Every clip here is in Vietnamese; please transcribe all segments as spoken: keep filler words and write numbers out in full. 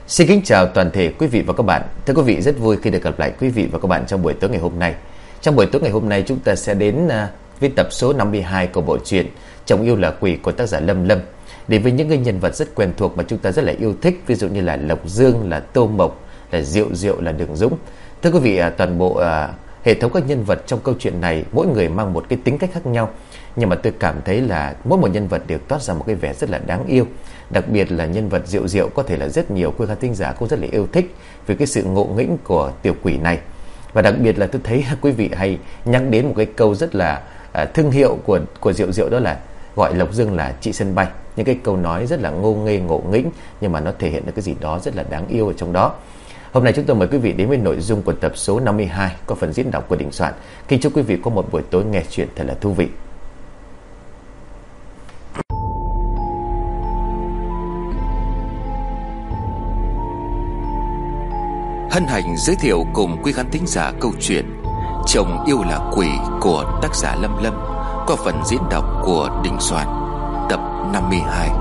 Xin kính chào toàn thể quý vị và các bạn. Thưa quý vị, rất vui khi được gặp lại quý vị và các bạn trong buổi tối ngày hôm nay. Trong buổi tối ngày hôm nay chúng ta sẽ đến với tập số năm mươi hai của bộ truyện Chồng Yêu Là Quỷ của tác giả Lâm Lâm. Đến với những người nhân vật rất quen thuộc mà chúng ta rất là yêu thích, ví dụ như là Lộc Dương, là Tô Mộc, là Diệu Diệu, là Đường Dũng. Thưa quý vị, toàn bộ hệ thống các nhân vật trong câu chuyện này mỗi người mang một cái tính cách khác nhau, nhưng mà tôi cảm thấy là mỗi một nhân vật đều toát ra một cái vẻ rất là đáng yêu. Đặc biệt là nhân vật Diệu Diệu có thể là rất nhiều quý khán thính giả cũng rất là yêu thích vì cái sự ngộ nghĩnh của tiểu quỷ này. Và đặc biệt là tôi thấy quý vị hay nhắc đến một cái câu rất là à, thương hiệu của của Diệu Diệu, đó là gọi Lộc Dương là chị sân bay. Những cái câu nói rất là ngô nghê ngộ nghĩnh nhưng mà nó thể hiện được cái gì đó rất là đáng yêu ở trong đó. Hôm nay chúng tôi mời quý vị đến với nội dung của tập số năm mươi hai có phần diễn đọc của Đình Soạn. Kính chúc quý vị có một buổi tối nghe chuyện thật là thú vị. Hân hạnh giới thiệu cùng quý khán thính giả câu chuyện Chồng Yêu Là Quỷ của tác giả Lâm Lâm qua phần diễn đọc của Đình Soạn, tập năm mươi hai.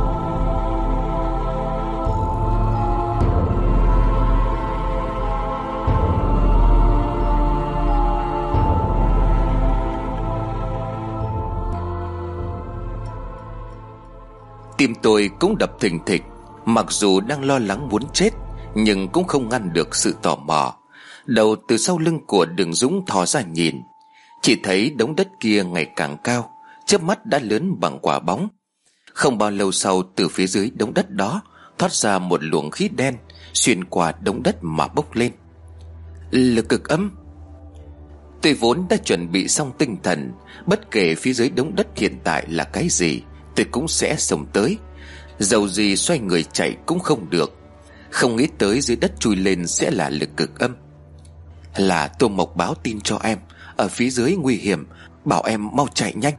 Tim tôi cũng đập thình thịch, mặc dù đang lo lắng muốn chết nhưng cũng không ngăn được sự tò mò. Đầu từ sau lưng của Đường Dũng thò ra nhìn, chỉ thấy đống đất kia ngày càng cao, chớp mắt đã lớn bằng quả bóng. Không bao lâu sau, từ phía dưới đống đất đó thoát ra một luồng khí đen, xuyên qua đống đất mà bốc lên. Lực cực âm. Tôi vốn đã chuẩn bị xong tinh thần, bất kể phía dưới đống đất hiện tại là cái gì tôi cũng sẽ xông tới, dầu gì xoay người chạy cũng không được. Không nghĩ tới dưới đất chui lên sẽ là lực cực âm. Là Tô Mộc báo tin cho em, ở phía dưới nguy hiểm, bảo em mau chạy nhanh.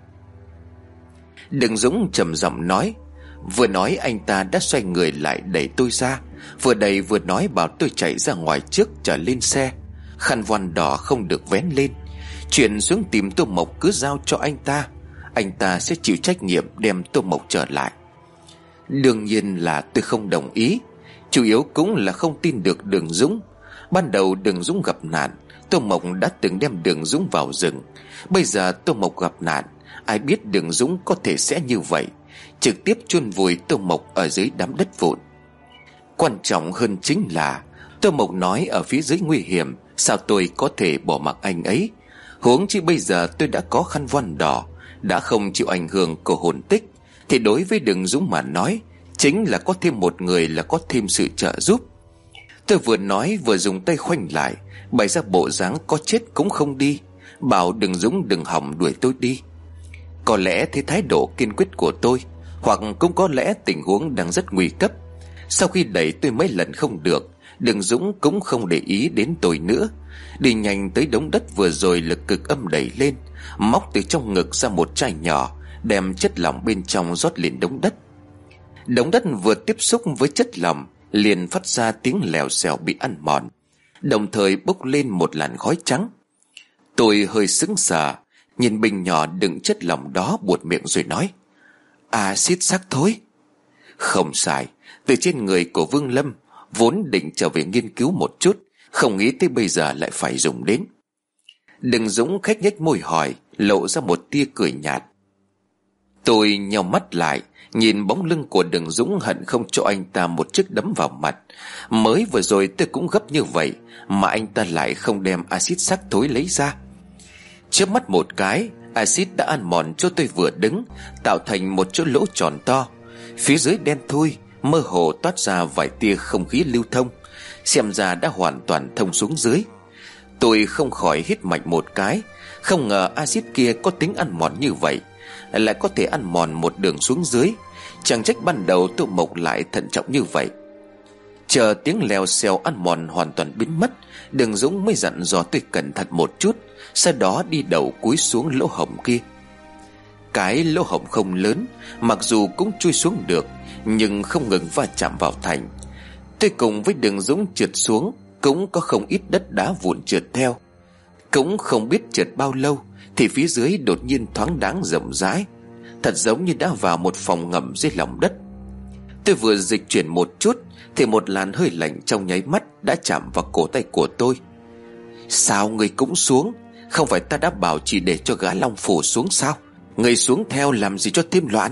Đường Dũng trầm giọng nói. Vừa nói anh ta đã xoay người lại đẩy tôi ra, vừa đẩy vừa nói bảo tôi chạy ra ngoài trước trở lên xe. Khăn voan đỏ không được vén lên, chuyển xuống tìm Tô Mộc cứ giao cho anh ta, anh ta sẽ chịu trách nhiệm đem Tô Mộc trở lại. Đương nhiên là tôi không đồng ý, chủ yếu cũng là không tin được Đường Dũng. Ban đầu Đường Dũng gặp nạn, Tô Mộc đã từng đem Đường Dũng vào rừng. Bây giờ Tô Mộc gặp nạn, ai biết Đường Dũng có thể sẽ như vậy, trực tiếp chôn vùi Tô Mộc ở dưới đám đất vụn. Quan trọng hơn chính là Tô Mộc nói ở phía dưới nguy hiểm, sao tôi có thể bỏ mặc anh ấy. Huống chi bây giờ tôi đã có khăn voan đỏ, đã không chịu ảnh hưởng của hồn tích, thì đối với Đường Dũng mà nói, chính là có thêm một người là có thêm sự trợ giúp. Tôi vừa nói vừa dùng tay khoanh lại, bày ra bộ dáng có chết cũng không đi, bảo Đường Dũng đừng hòng đuổi tôi đi. Có lẽ thế thái độ kiên quyết của tôi, hoặc cũng có lẽ tình huống đang rất nguy cấp. Sau khi đẩy tôi mấy lần không được, Đường Dũng cũng không để ý đến tôi nữa, đi nhanh tới đống đất vừa rồi lực cực âm đẩy lên, móc từ trong ngực ra một chai nhỏ, đem chất lỏng bên trong rót lên đống đất. Đống đất vừa tiếp xúc với chất lỏng liền phát ra tiếng lèo xèo bị ăn mòn, đồng thời bốc lên một làn khói trắng. Tôi hơi sững sờ, nhìn bình nhỏ đựng chất lỏng đó, buột miệng rồi nói: axit xác thối. Không sai, từ trên người của Vương Lâm, vốn định trở về nghiên cứu một chút, không nghĩ tới bây giờ lại phải dùng đến. Đường Dũng khách nhếch môi hỏi, lộ ra một tia cười nhạt. Tôi nheo mắt lại, nhìn bóng lưng của Đường Dũng, hận không cho anh ta một chiếc đấm vào mặt. Mới vừa rồi tôi cũng gấp như vậy mà anh ta lại không đem axit xác thối lấy ra. Chớp mắt một cái, axit đã ăn mòn chỗ tôi vừa đứng, tạo thành một chỗ lỗ tròn to. Phía dưới đen thui, mơ hồ toát ra vài tia không khí lưu thông, xem ra đã hoàn toàn thông xuống dưới. Tôi không khỏi hít mạnh một cái, không ngờ axit kia có tính ăn mòn như vậy, lại có thể ăn mòn một đường xuống dưới. Chẳng trách ban đầu Tô Mộc lại thận trọng như vậy. Chờ tiếng lèo xèo ăn mòn hoàn toàn biến mất, Đường Dũng mới dặn dò tôi cẩn thận một chút, sau đó đi đầu cúi xuống lỗ hổng kia. Cái lỗ hổng không lớn, mặc dù cũng chui xuống được, nhưng không ngừng va chạm vào thành. Tôi cùng với Đường Dũng trượt xuống, cũng có không ít đất đá vụn trượt theo. Cũng không biết trượt bao lâu thì phía dưới đột nhiên thoáng đáng rộng rãi, thật giống như đã vào một phòng ngầm dưới lòng đất. Tôi vừa dịch chuyển một chút thì một làn hơi lạnh trong nháy mắt đã chạm vào cổ tay của tôi. Sao người cũng xuống? Không phải ta đã bảo chỉ để cho gã Long Phủ xuống sao? Người xuống theo làm gì cho thêm loạn?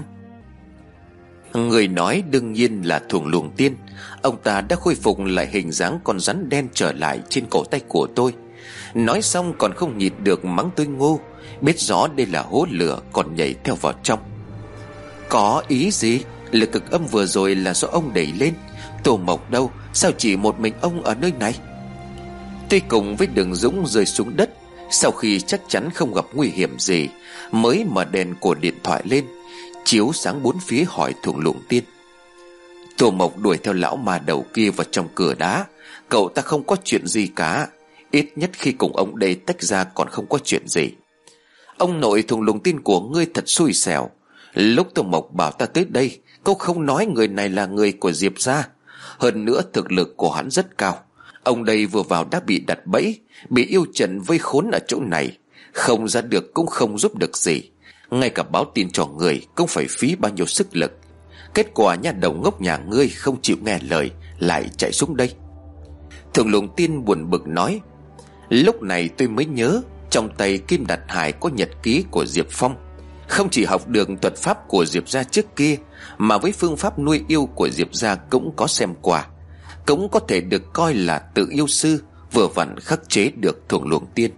Người nói đương nhiên là Thuồng Luồng Tiên. Ông ta đã khôi phục lại hình dáng con rắn đen trở lại trên cổ tay của tôi. Nói xong còn không nhịn được mắng tôi ngu, biết rõ đây là hố lửa còn nhảy theo vào trong. Có ý gì? Lực cực âm vừa rồi là do ông đẩy lên. Tô Mộc đâu? Sao chỉ một mình ông ở nơi này? Tôi cùng với Đường Dũng rơi xuống đất. Sau khi chắc chắn không gặp nguy hiểm gì, mới mở đèn của điện thoại lên, chiếu sáng bốn phía hỏi Thuồng Luồng Tiên. Tô Mộc đuổi theo lão ma đầu kia vào trong cửa đá. Cậu ta không có chuyện gì cả. Ít nhất khi cùng ông đây tách ra còn không có chuyện gì. Ông nội Thuồng Luồng Tiên của ngươi thật xui xẻo. Lúc Tô Mộc bảo ta tới đây, cậu không nói người này là người của Diệp gia. Hơn nữa thực lực của hắn rất cao. Ông đây vừa vào đã bị đặt bẫy, bị yêu trần vây khốn ở chỗ này, không ra được cũng không giúp được gì. Ngay cả báo tin cho người cũng phải phí bao nhiêu sức lực. Kết quả nhà đầu ngốc nhà ngươi không chịu nghe lời, lại chạy xuống đây. Thuồng Luồng Tiên buồn bực nói. Lúc này tôi mới nhớ, trong tay Kim Đạt Hải có nhật ký của Diệp Phong. Không chỉ học được thuật pháp của Diệp gia trước kia, mà với phương pháp nuôi yêu của Diệp gia cũng có xem qua. Cũng có thể được coi là tự yêu sư, vừa vặn khắc chế được Thuồng Luồng Tiên.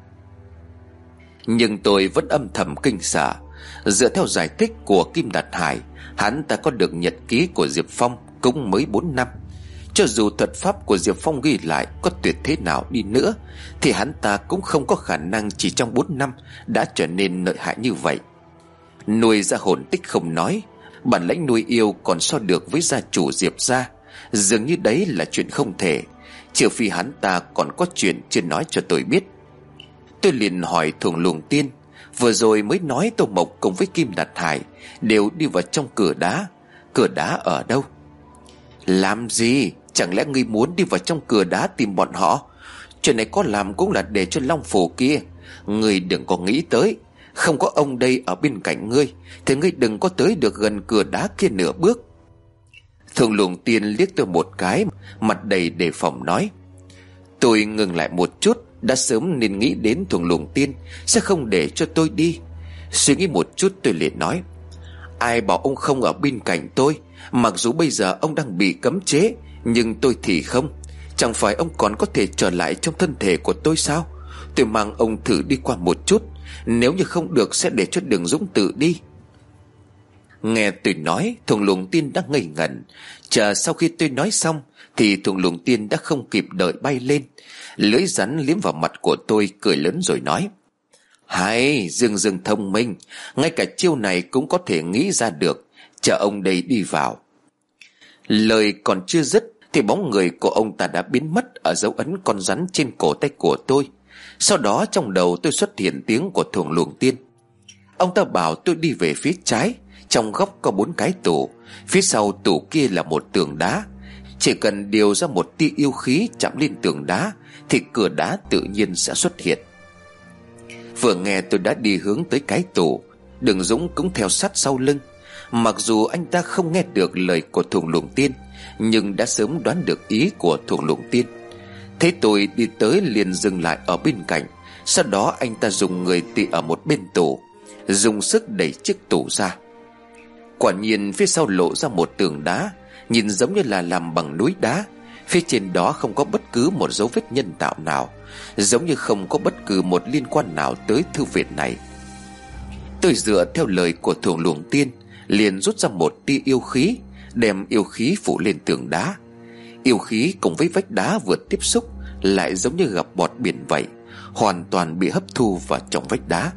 Nhưng tôi vẫn âm thầm kinh sợ. Dựa theo giải thích của Kim Đạt Hải, hắn ta có được nhật ký của Diệp Phong cũng mới bốn năm. Cho dù thuật pháp của Diệp Phong ghi lại có tuyệt thế nào đi nữa, thì hắn ta cũng không có khả năng chỉ trong bốn năm đã trở nên lợi hại như vậy. Nuôi ra hồn tích không nói, bản lãnh nuôi yêu còn so được với gia chủ Diệp gia, dường như đấy là chuyện không thể, trừ phi hắn ta còn có chuyện chưa nói cho tôi biết. Tôi liền hỏi Thuồng Luồng Tiên, vừa rồi mới nói Tô Mộc cùng với Kim Đạt Hải đều đi vào trong cửa đá. Cửa đá ở đâu? Làm gì? Chẳng lẽ ngươi muốn đi vào trong cửa đá tìm bọn họ? Chuyện này có làm cũng là để cho Long Phủ kia. Ngươi đừng có nghĩ tới. Không có ông đây ở bên cạnh ngươi thì ngươi đừng có tới được gần cửa đá kia nửa bước. Thuồng Luồng Tiên liếc tôi một cái, mặt đầy đề phòng nói. Tôi ngừng lại một chút, đã sớm nên nghĩ đến Thuồng Luồng Tiên sẽ không để cho tôi đi. Suy nghĩ một chút tôi liền nói. Ai bảo ông không ở bên cạnh tôi? Mặc dù bây giờ ông đang bị cấm chế, nhưng tôi thì không. Chẳng phải ông còn có thể trở lại trong thân thể của tôi sao? Tôi mang ông thử đi qua một chút, nếu như không được sẽ để cho Đường Dũng tự đi. Nghe tôi nói, Thuồng Luồng Tiên đã ngây ngẩn. Chờ sau khi tôi nói xong thì Thuồng Luồng Tiên đã không kịp đợi bay lên, lưỡi rắn liếm vào mặt của tôi, cười lớn rồi nói. Hay, Dương Dương thông minh, ngay cả chiêu này cũng có thể nghĩ ra được. Chờ ông đây đi vào. Lời còn chưa dứt thì bóng người của ông ta đã biến mất ở dấu ấn con rắn trên cổ tay của tôi. Sau đó trong đầu tôi xuất hiện tiếng của Thuồng Luồng Tiên. Ông ta bảo tôi đi về phía trái. Trong góc có bốn cái tủ, phía sau tủ kia là một tường đá. Chỉ cần điều ra một tia yêu khí chạm lên tường đá thì cửa đá tự nhiên sẽ xuất hiện. Vừa nghe tôi đã đi hướng tới cái tủ, Đường Dũng cũng theo sát sau lưng. Mặc dù anh ta không nghe được lời của Thuồng Luồng Tiên, nhưng đã sớm đoán được ý của Thuồng Luồng Tiên. Thấy tôi đi tới liền dừng lại ở bên cạnh. Sau đó anh ta dùng người tì ở một bên tủ, dùng sức đẩy chiếc tủ ra. Quả nhiên phía sau lộ ra một tường đá, nhìn giống như là làm bằng núi đá. Phía trên đó không có bất cứ một dấu vết nhân tạo nào, giống như không có bất cứ một liên quan nào tới thư viện này. Tôi dựa theo lời của Thuồng Luồng Tiên, liền rút ra một tia yêu khí, đem yêu khí phủ lên tường đá. Yêu khí cùng với vách đá vừa tiếp xúc lại giống như gặp bọt biển vậy, hoàn toàn bị hấp thu vào trong vách đá.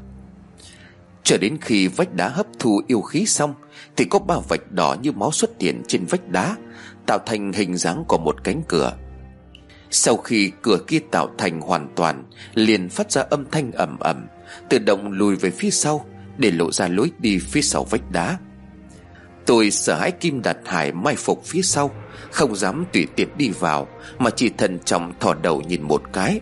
Cho đến khi vách đá hấp thu yêu khí xong thì có ba vạch đỏ như máu xuất hiện trên vách đá, tạo thành hình dáng của một cánh cửa. Sau khi cửa kia tạo thành hoàn toàn, liền phát ra âm thanh ầm ầm, tự động lùi về phía sau để lộ ra lối đi phía sau vách đá. Tôi sợ hãi Kim Đạt Hải mai phục phía sau, không dám tùy tiện đi vào, mà chỉ thận trọng thò đầu nhìn một cái.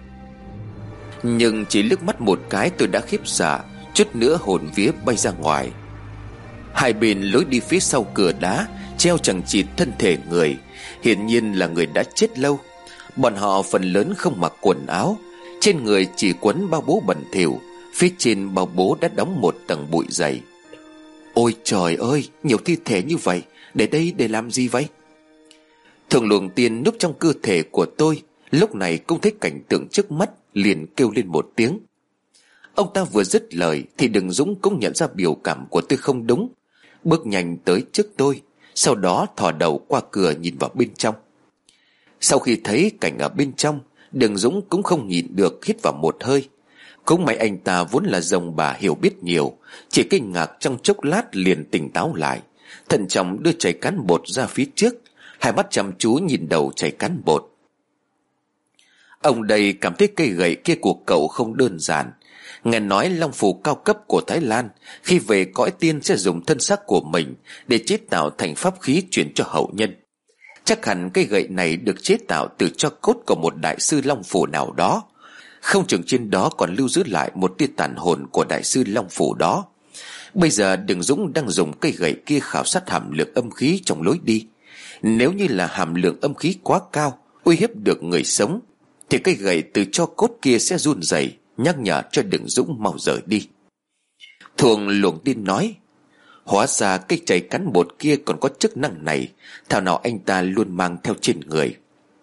Nhưng chỉ liếc mắt một cái tôi đã khiếp sợ, chút nữa hồn vía bay ra ngoài. Hai bên lối đi phía sau cửa đá treo chằng chịt thân thể người, hiển nhiên là người đã chết lâu. Bọn họ phần lớn không mặc quần áo, trên người chỉ quấn bao bố bẩn thỉu, phía trên bao bố đã đóng một tầng bụi dày. Ôi trời ơi, nhiều thi thể như vậy, để đây để làm gì vậy? Thường Luồng Tiên núp trong cơ thể của tôi, lúc này cũng thấy cảnh tượng trước mắt, liền kêu lên một tiếng. Ông ta vừa dứt lời thì Đừng Dũng cũng nhận ra biểu cảm của tôi không đúng, bước nhanh tới trước tôi, sau đó thò đầu qua cửa nhìn vào bên trong. Sau khi thấy cảnh ở bên trong, Đừng Dũng cũng không nhịn được hít vào một hơi. Cũng may anh ta vốn là dòng bà hiểu biết nhiều, chỉ kinh ngạc trong chốc lát liền tỉnh táo lại, thận trọng đưa chày cán bột ra phía trước, hai mắt chăm chú nhìn đầu chày cán bột. Ông đây cảm thấy cây gậy kia của cậu không đơn giản. Nghe nói long phù cao cấp của Thái Lan khi về cõi tiên sẽ dùng thân xác của mình để chế tạo thành pháp khí chuyển cho hậu nhân. Chắc hẳn cây gậy này được chế tạo từ tro cốt của một đại sư long phù nào đó. Không chừng trên đó còn lưu giữ lại một tia tàn hồn của đại sư long phù đó. Bây giờ Đừng Dũng đang dùng cây gậy kia khảo sát hàm lượng âm khí trong lối đi. Nếu như là hàm lượng âm khí quá cao, uy hiếp được người sống, thì cây gậy từ tro cốt kia sẽ run rẩy, nhắc nhở cho Đừng Dũng mau rời đi. Thường Luồng Tiên nói, hóa ra cây chày cán bột kia còn có chức năng này, thảo nào anh ta luôn mang theo trên người.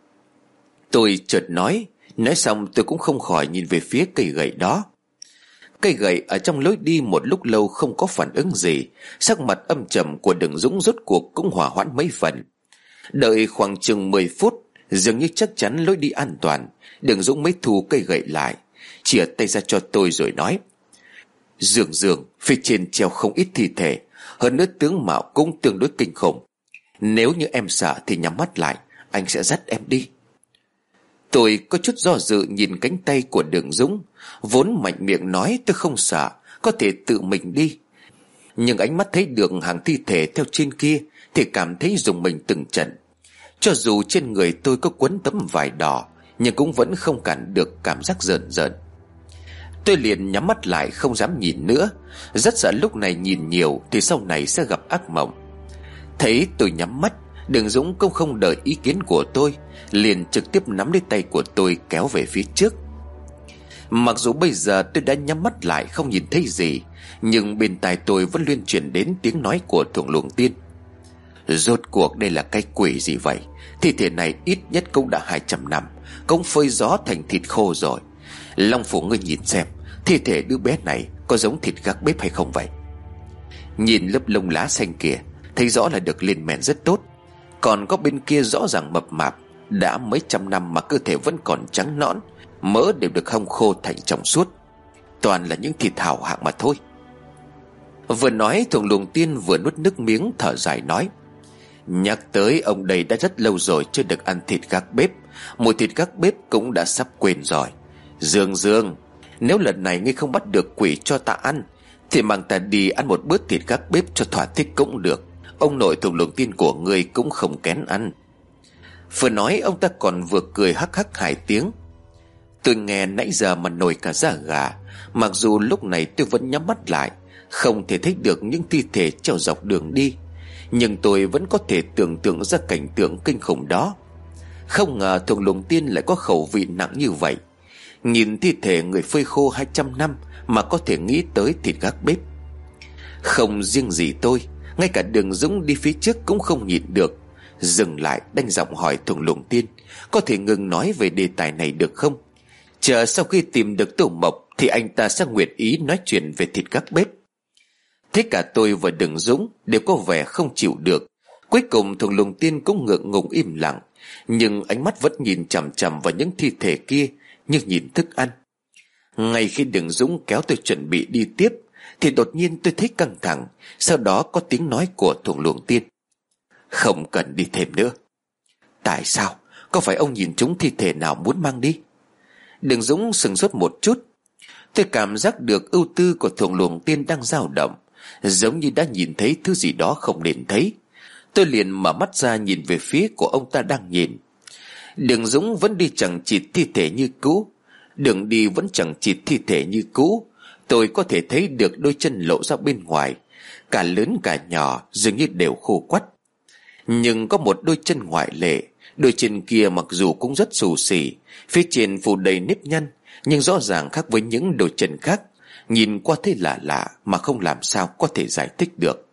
Tôi chợt nói, nói xong tôi cũng không khỏi nhìn về phía cây gậy đó. Cây gậy ở trong lối đi một lúc lâu không có phản ứng gì, sắc mặt âm trầm của Đừng Dũng rốt cuộc cũng hòa hoãn mấy phần. Đợi khoảng chừng mười phút, dường như chắc chắn lối đi an toàn, Đừng Dũng mới thu cây gậy lại, chìa tay ra cho tôi rồi nói, Dường dường phía trên treo không ít thi thể, hơn nữa tướng mạo cũng tương đối kinh khủng. Nếu như em sợ thì nhắm mắt lại, anh sẽ dắt em đi. Tôi có chút do dự nhìn cánh tay của Đừng Dũng, vốn mạnh miệng nói tôi không sợ, có thể tự mình đi. Nhưng ánh mắt thấy được hàng thi thể theo trên kia thì cảm thấy rùng mình từng trận. Cho dù trên người tôi có quấn tấm vải đỏ, nhưng cũng vẫn không cản được cảm giác rợn rợn. Tôi liền nhắm mắt lại không dám nhìn nữa, rất sợ lúc này nhìn nhiều thì sau này sẽ gặp ác mộng. Thấy tôi nhắm mắt, Đừng Dũng cũng không đợi ý kiến của tôi, liền trực tiếp nắm lấy tay của tôi kéo về phía trước. Mặc dù bây giờ tôi đã nhắm mắt lại không nhìn thấy gì, nhưng bên tai tôi vẫn liên truyền đến tiếng nói của Thường Luồng Tiên. Rốt cuộc đây là cái quỷ gì vậy? Thi thể này ít nhất cũng đã hai trăm năm, cũng phơi gió thành thịt khô rồi. Long phủ ngươi nhìn xem, thi thể đứa bé này có giống thịt gác bếp hay không vậy? Nhìn lớp lông lá xanh kìa, thấy rõ là được lên men rất tốt. Còn có bên kia rõ ràng mập mạp, đã mấy trăm năm mà cơ thể vẫn còn trắng nõn, mỡ đều được hong khô thành trong suốt. Toàn là những thịt hảo hạng mà thôi. Vừa nói Thường Luồng Tiên vừa nuốt nước miếng thở dài nói, nhắc tới ông đây đã rất lâu rồi chưa được ăn thịt gác bếp, mùi thịt gác bếp cũng đã sắp quên rồi. Dương Dương, nếu lần này ngươi không bắt được quỷ cho ta ăn, thì mang ta đi ăn một bữa thịt gác bếp cho thỏa thích cũng được. Ông nội Thường Luồng Tiên của ngươi cũng không kén ăn. Vừa nói ông ta còn vừa cười hắc hắc hai tiếng. Tôi nghe nãy giờ mà nổi cả da gà. Mặc dù lúc này tôi vẫn nhắm mắt lại, không thể thấy được những thi thể treo dọc đường đi, nhưng tôi vẫn có thể tưởng tượng ra cảnh tượng kinh khủng đó. Không ngờ Thường Luồng Tiên lại có khẩu vị nặng như vậy. Nhìn thi thể người phơi khô hai trăm năm mà có thể nghĩ tới thịt gác bếp. Không riêng gì tôi, ngay cả Đường Dũng đi phía trước cũng không nhịn được, dừng lại đanh giọng hỏi Thường Luồng Tiên, có thể ngừng nói về đề tài này được không? Chờ sau khi tìm được Tô Mộc thì anh ta sẽ nguyện ý nói chuyện về thịt gác bếp. Thế cả tôi và Đường Dũng đều có vẻ không chịu được. Cuối cùng Thường Luồng Tiên cũng ngượng ngùng im lặng, nhưng ánh mắt vẫn nhìn chằm chằm vào những thi thể kia như nhìn thức ăn. Ngay khi Đường Dũng kéo tôi chuẩn bị đi tiếp thì đột nhiên tôi thấy căng thẳng. Sau đó có tiếng nói của Thường Luồng Tiên, không cần đi thêm nữa. Tại sao? Có phải ông nhìn trúng thi thể nào muốn mang đi? Đường Dũng sừng sốt một chút. Tôi cảm giác được ưu tư của Thường Luồng Tiên đang dao động, giống như đã nhìn thấy thứ gì đó không nên thấy. Tôi liền mở mắt ra nhìn về phía của ông ta đang nhìn. Đường Dũng vẫn đi chẳng chịt thi thể như cũ, đường đi vẫn chẳng chịt thi thể như cũ. Tôi có thể thấy được đôi chân lộ ra bên ngoài, cả lớn cả nhỏ dường như đều khô quắt. Nhưng có một đôi chân ngoại lệ. Đôi chân kia mặc dù cũng rất xù xì, phía trên phủ đầy nếp nhăn, nhưng rõ ràng khác với những đôi chân khác. Nhìn qua thấy lạ lạ mà không làm sao có thể giải thích được.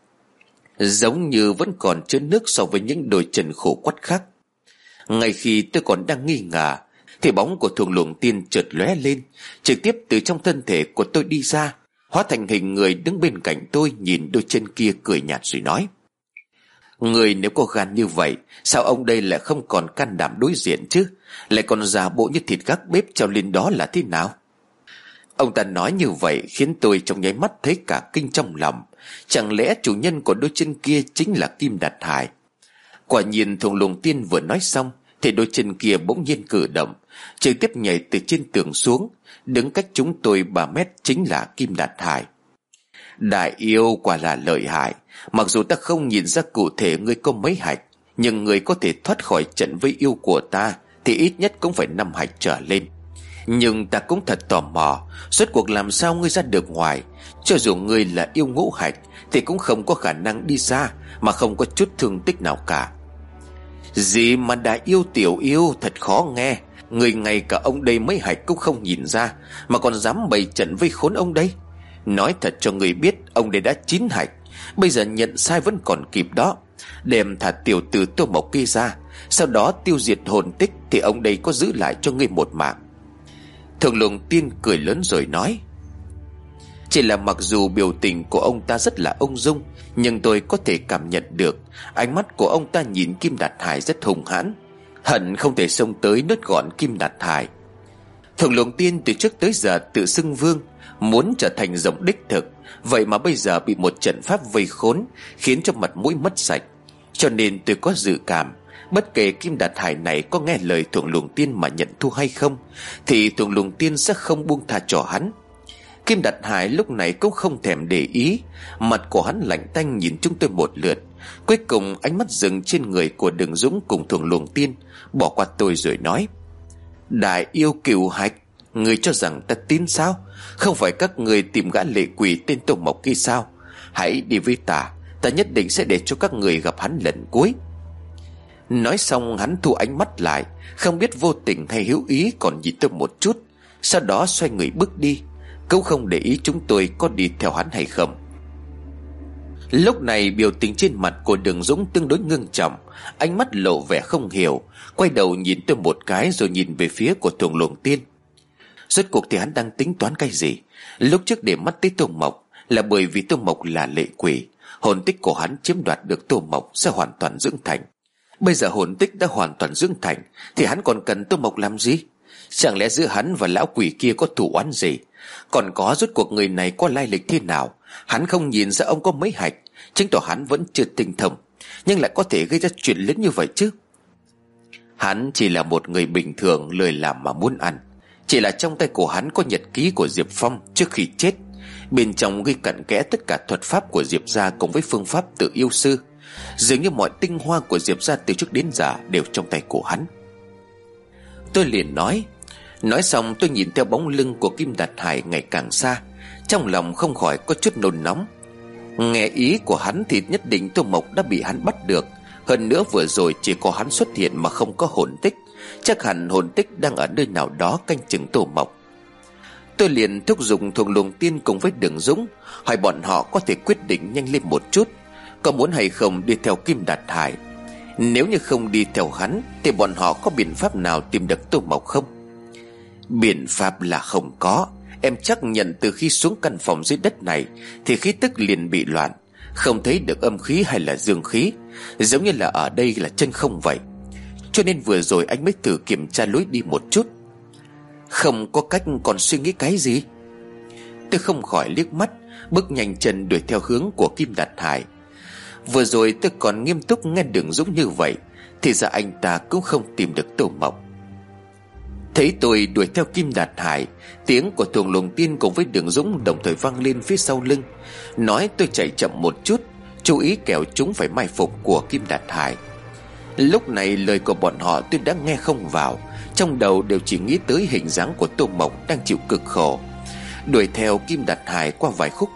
Giống như vẫn còn chứa nước so với những đôi chân khô quắt khác. Ngay khi tôi còn đang nghi ngờ thì bóng của Thuồng Luồng Tiên chợt lóe lên, trực tiếp từ trong thân thể của tôi đi ra, hóa thành hình người đứng bên cạnh tôi, nhìn đôi chân kia cười nhạt rồi nói: Người nếu có gan như vậy, sao ông đây lại không còn can đảm đối diện chứ? Lại còn giả bộ như thịt gác bếp treo lên đó là thế nào? Ông ta nói như vậy khiến tôi trong nháy mắt thấy cả kinh trong lòng. Chẳng lẽ chủ nhân của đôi chân kia chính là Kim Đạt Hải? Quả nhiên Thuồng Luồng Tiên vừa nói xong thì đôi chân kia bỗng nhiên cử động, trực tiếp nhảy từ trên tường xuống, đứng cách chúng tôi ba mét, chính là Kim Đạt Hải. Đại yêu quả là lợi hại. Mặc dù ta không nhìn ra cụ thể ngươi có mấy hạch, nhưng ngươi có thể thoát khỏi trận với yêu của ta thì ít nhất cũng phải năm hạch trở lên. Nhưng ta cũng thật tò mò, rốt cuộc làm sao ngươi ra được ngoài? Cho dù ngươi là yêu ngũ hạch thì cũng không có khả năng đi ra mà không có chút thương tích nào cả. Gì mà đại yêu tiểu yêu, thật khó nghe. Người ngay cả ông đây mấy hạch cũng không nhìn ra mà còn dám bày trận với khốn ông đây. Nói thật cho người biết, ông đây đã chín hạch, bây giờ nhận sai vẫn còn kịp đó. Đem thả tiểu tử Tô Mộc kia ra, sau đó tiêu diệt hồn tích thì ông đây có giữ lại cho ngươi một mạng. Thuồng Luồng Tiên cười lớn rồi nói: Chỉ là mặc dù biểu tình của ông ta rất là ung dung, nhưng tôi có thể cảm nhận được ánh mắt của ông ta nhìn Kim Đạt Hải rất hung hãn, hận không thể xông tới nuốt gọn Kim Đạt Hải. Thuồng Luồng Tiên từ trước tới giờ tự xưng vương, muốn trở thành rồng đích thực, vậy mà bây giờ bị một trận pháp vây khốn, khiến cho mặt mũi mất sạch. Cho nên tôi có dự cảm, bất kể Kim Đạt Hải này có nghe lời Thuồng Luồng Tiên mà nhận thua hay không, thì Thuồng Luồng Tiên sẽ không buông tha cho hắn. Kim Đạt Hải lúc này cũng không thèm để ý, mặt của hắn lạnh tanh nhìn chúng tôi một lượt, cuối cùng ánh mắt dừng trên người của Đường Dũng cùng Thuồng Luồng Tiên, bỏ qua tôi rồi nói: Đại yêu cửu hạch, người cho rằng ta tin sao? Không phải các người tìm gã lệ quỷ tên Tô Mộc kia sao? Hãy đi với ta, ta nhất định sẽ để cho các người gặp hắn lần cuối. Nói xong hắn thu ánh mắt lại, không biết vô tình hay hữu ý còn nhìn tôi một chút, sau đó xoay người bước đi, cũng không để ý chúng tôi có đi theo hắn hay không. Lúc này biểu tình trên mặt của Đường Dũng tương đối ngưng trọng, ánh mắt lộ vẻ không hiểu, quay đầu nhìn tôi một cái rồi nhìn về phía của Thuồng Luồng Tiên. Rốt cuộc thì hắn đang tính toán cái gì? Lúc trước để mắt tới Tô Mộc là bởi vì Tô Mộc là lệ quỷ, hồn tích của hắn chiếm đoạt được Tô Mộc sẽ hoàn toàn dưỡng thành. Bây giờ hồn tích đã hoàn toàn dưỡng thành thì hắn còn cần Tô Mộc làm gì? Chẳng lẽ giữa hắn và lão quỷ kia có thù oán gì? Còn có rốt cuộc người này có lai lịch thế nào? Hắn không nhìn ra ông có mấy hạch, chứng tỏ hắn vẫn chưa tinh thông, nhưng lại có thể gây ra chuyện lớn như vậy chứ. Hắn chỉ là một người bình thường lười làm mà muốn ăn. Chỉ là trong tay của hắn có nhật ký của Diệp Phong trước khi chết, bên trong ghi cặn kẽ tất cả thuật pháp của Diệp gia cùng với phương pháp tự yêu sư. Dường như mọi tinh hoa của Diệp gia từ trước đến giờ đều trong tay của hắn. Tôi liền nói Nói xong tôi nhìn theo bóng lưng của Kim Đạt Hải ngày càng xa, trong lòng không khỏi có chút nôn nóng. Nghe ý của hắn thì nhất định Tô Mộc đã bị hắn bắt được. Hơn nữa vừa rồi chỉ có hắn xuất hiện mà không có hồn tích, chắc hẳn hồn tích đang ở nơi nào đó canh chừng Tô Mộc. Tôi liền thúc giục Thuồng Luồng Tiên cùng với Đường Dũng, hỏi bọn họ có thể quyết định nhanh lên một chút, có muốn hay không đi theo Kim Đạt Hải. Nếu như không đi theo hắn thì bọn họ có biện pháp nào tìm được Tô Mộc không? Biện pháp là không có. Em chắc nhận từ khi xuống căn phòng dưới đất này thì khí tức liền bị loạn, không thấy được âm khí hay là dương khí, giống như là ở đây là chân không vậy. Cho nên vừa rồi anh mới thử kiểm tra lối đi một chút. Không có cách còn suy nghĩ cái gì? Tôi không khỏi liếc mắt, bước nhanh chân đuổi theo hướng của Kim Đạt Hải. Vừa rồi tôi còn nghiêm túc nghe Đường Dũng như vậy, thì ra anh ta cũng không tìm được Tô Mộc. Thấy tôi đuổi theo Kim Đạt Hải, tiếng của Thuồng Luồng Tiên cùng với Đường Dũng đồng thời vang lên phía sau lưng, nói tôi chạy chậm một chút, chú ý kẻo chúng phải mai phục của Kim Đạt Hải. Lúc này lời của bọn họ tôi đã nghe không vào, trong đầu đều chỉ nghĩ tới hình dáng của Tô Mộc đang chịu cực khổ. Đuổi theo Kim Đạt Hải qua vài khúc quanh,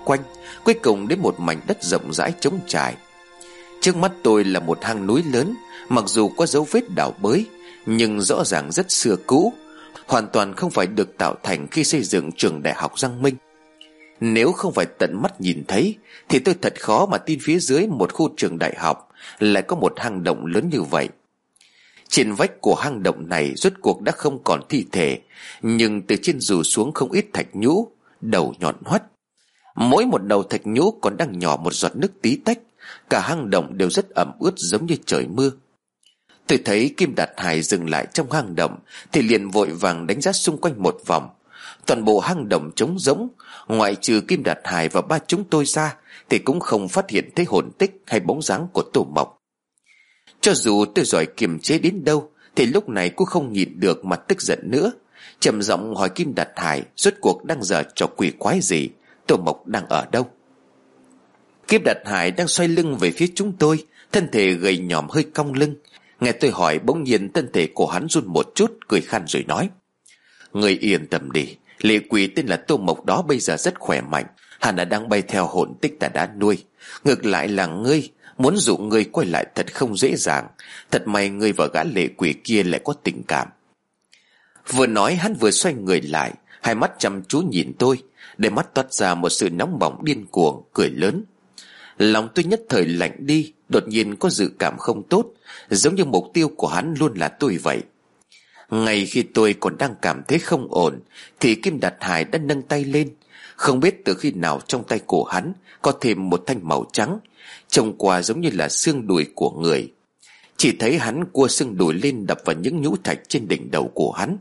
cuối cùng đến một mảnh đất rộng rãi trống trải. Trước mắt tôi là một hang núi lớn, mặc dù có dấu vết đào bới, nhưng rõ ràng rất xưa cũ, hoàn toàn không phải được tạo thành khi xây dựng trường đại học Giang Minh. Nếu không phải tận mắt nhìn thấy thì tôi thật khó mà tin phía dưới một khu trường đại học lại có một hang động lớn như vậy. Trên vách của hang động này rốt cuộc đã không còn thi thể, nhưng từ trên rủ xuống không ít thạch nhũ, đầu nhọn hoắt. Mỗi một đầu thạch nhũ còn đang nhỏ một giọt nước tí tách. Cả hang động đều rất ẩm ướt giống như trời mưa. Tôi thấy Kim Đạt Hải dừng lại trong hang động thì liền vội vàng đánh giá xung quanh một vòng. Toàn bộ hang động trống rỗng, ngoại trừ Kim Đạt Hải và ba chúng tôi ra thì cũng không phát hiện thấy hồn tích hay bóng dáng của Tô Mộc. Cho dù tôi giỏi kiềm chế đến đâu thì lúc này cũng không nhịn được mà tức giận nữa. Trầm giọng hỏi Kim Đạt Hải rốt cuộc đang giở trò quỷ quái gì, Tô Mộc đang ở đâu. Kim Đạt Hải đang xoay lưng về phía chúng tôi, thân thể gầy nhòm hơi cong lưng. Nghe tôi hỏi bỗng nhiên thân thể của hắn run một chút, cười khan rồi nói: Người yên tâm đi, lệ quỷ tên là Tô Mộc đó bây giờ rất khỏe mạnh, hắn đã đang bay theo hồn tích ta đã nuôi. Ngược lại là ngươi, muốn dụ ngươi quay lại thật không dễ dàng. Thật may ngươi và gã lệ quỷ kia lại có tình cảm. Vừa nói hắn vừa xoay người lại, hai mắt chăm chú nhìn tôi, để mắt toát ra một sự nóng bỏng điên cuồng, cười lớn. Lòng tôi nhất thời lạnh đi, đột nhiên có dự cảm không tốt, giống như mục tiêu của hắn luôn là tôi vậy. Ngay khi tôi còn đang cảm thấy không ổn thì Kim Đạt Hải đã nâng tay lên. Không biết từ khi nào trong tay của hắn có thêm một thanh màu trắng, trông qua giống như là xương đùi của người. Chỉ thấy hắn cua xương đùi lên đập vào những nhũ thạch trên đỉnh đầu của hắn.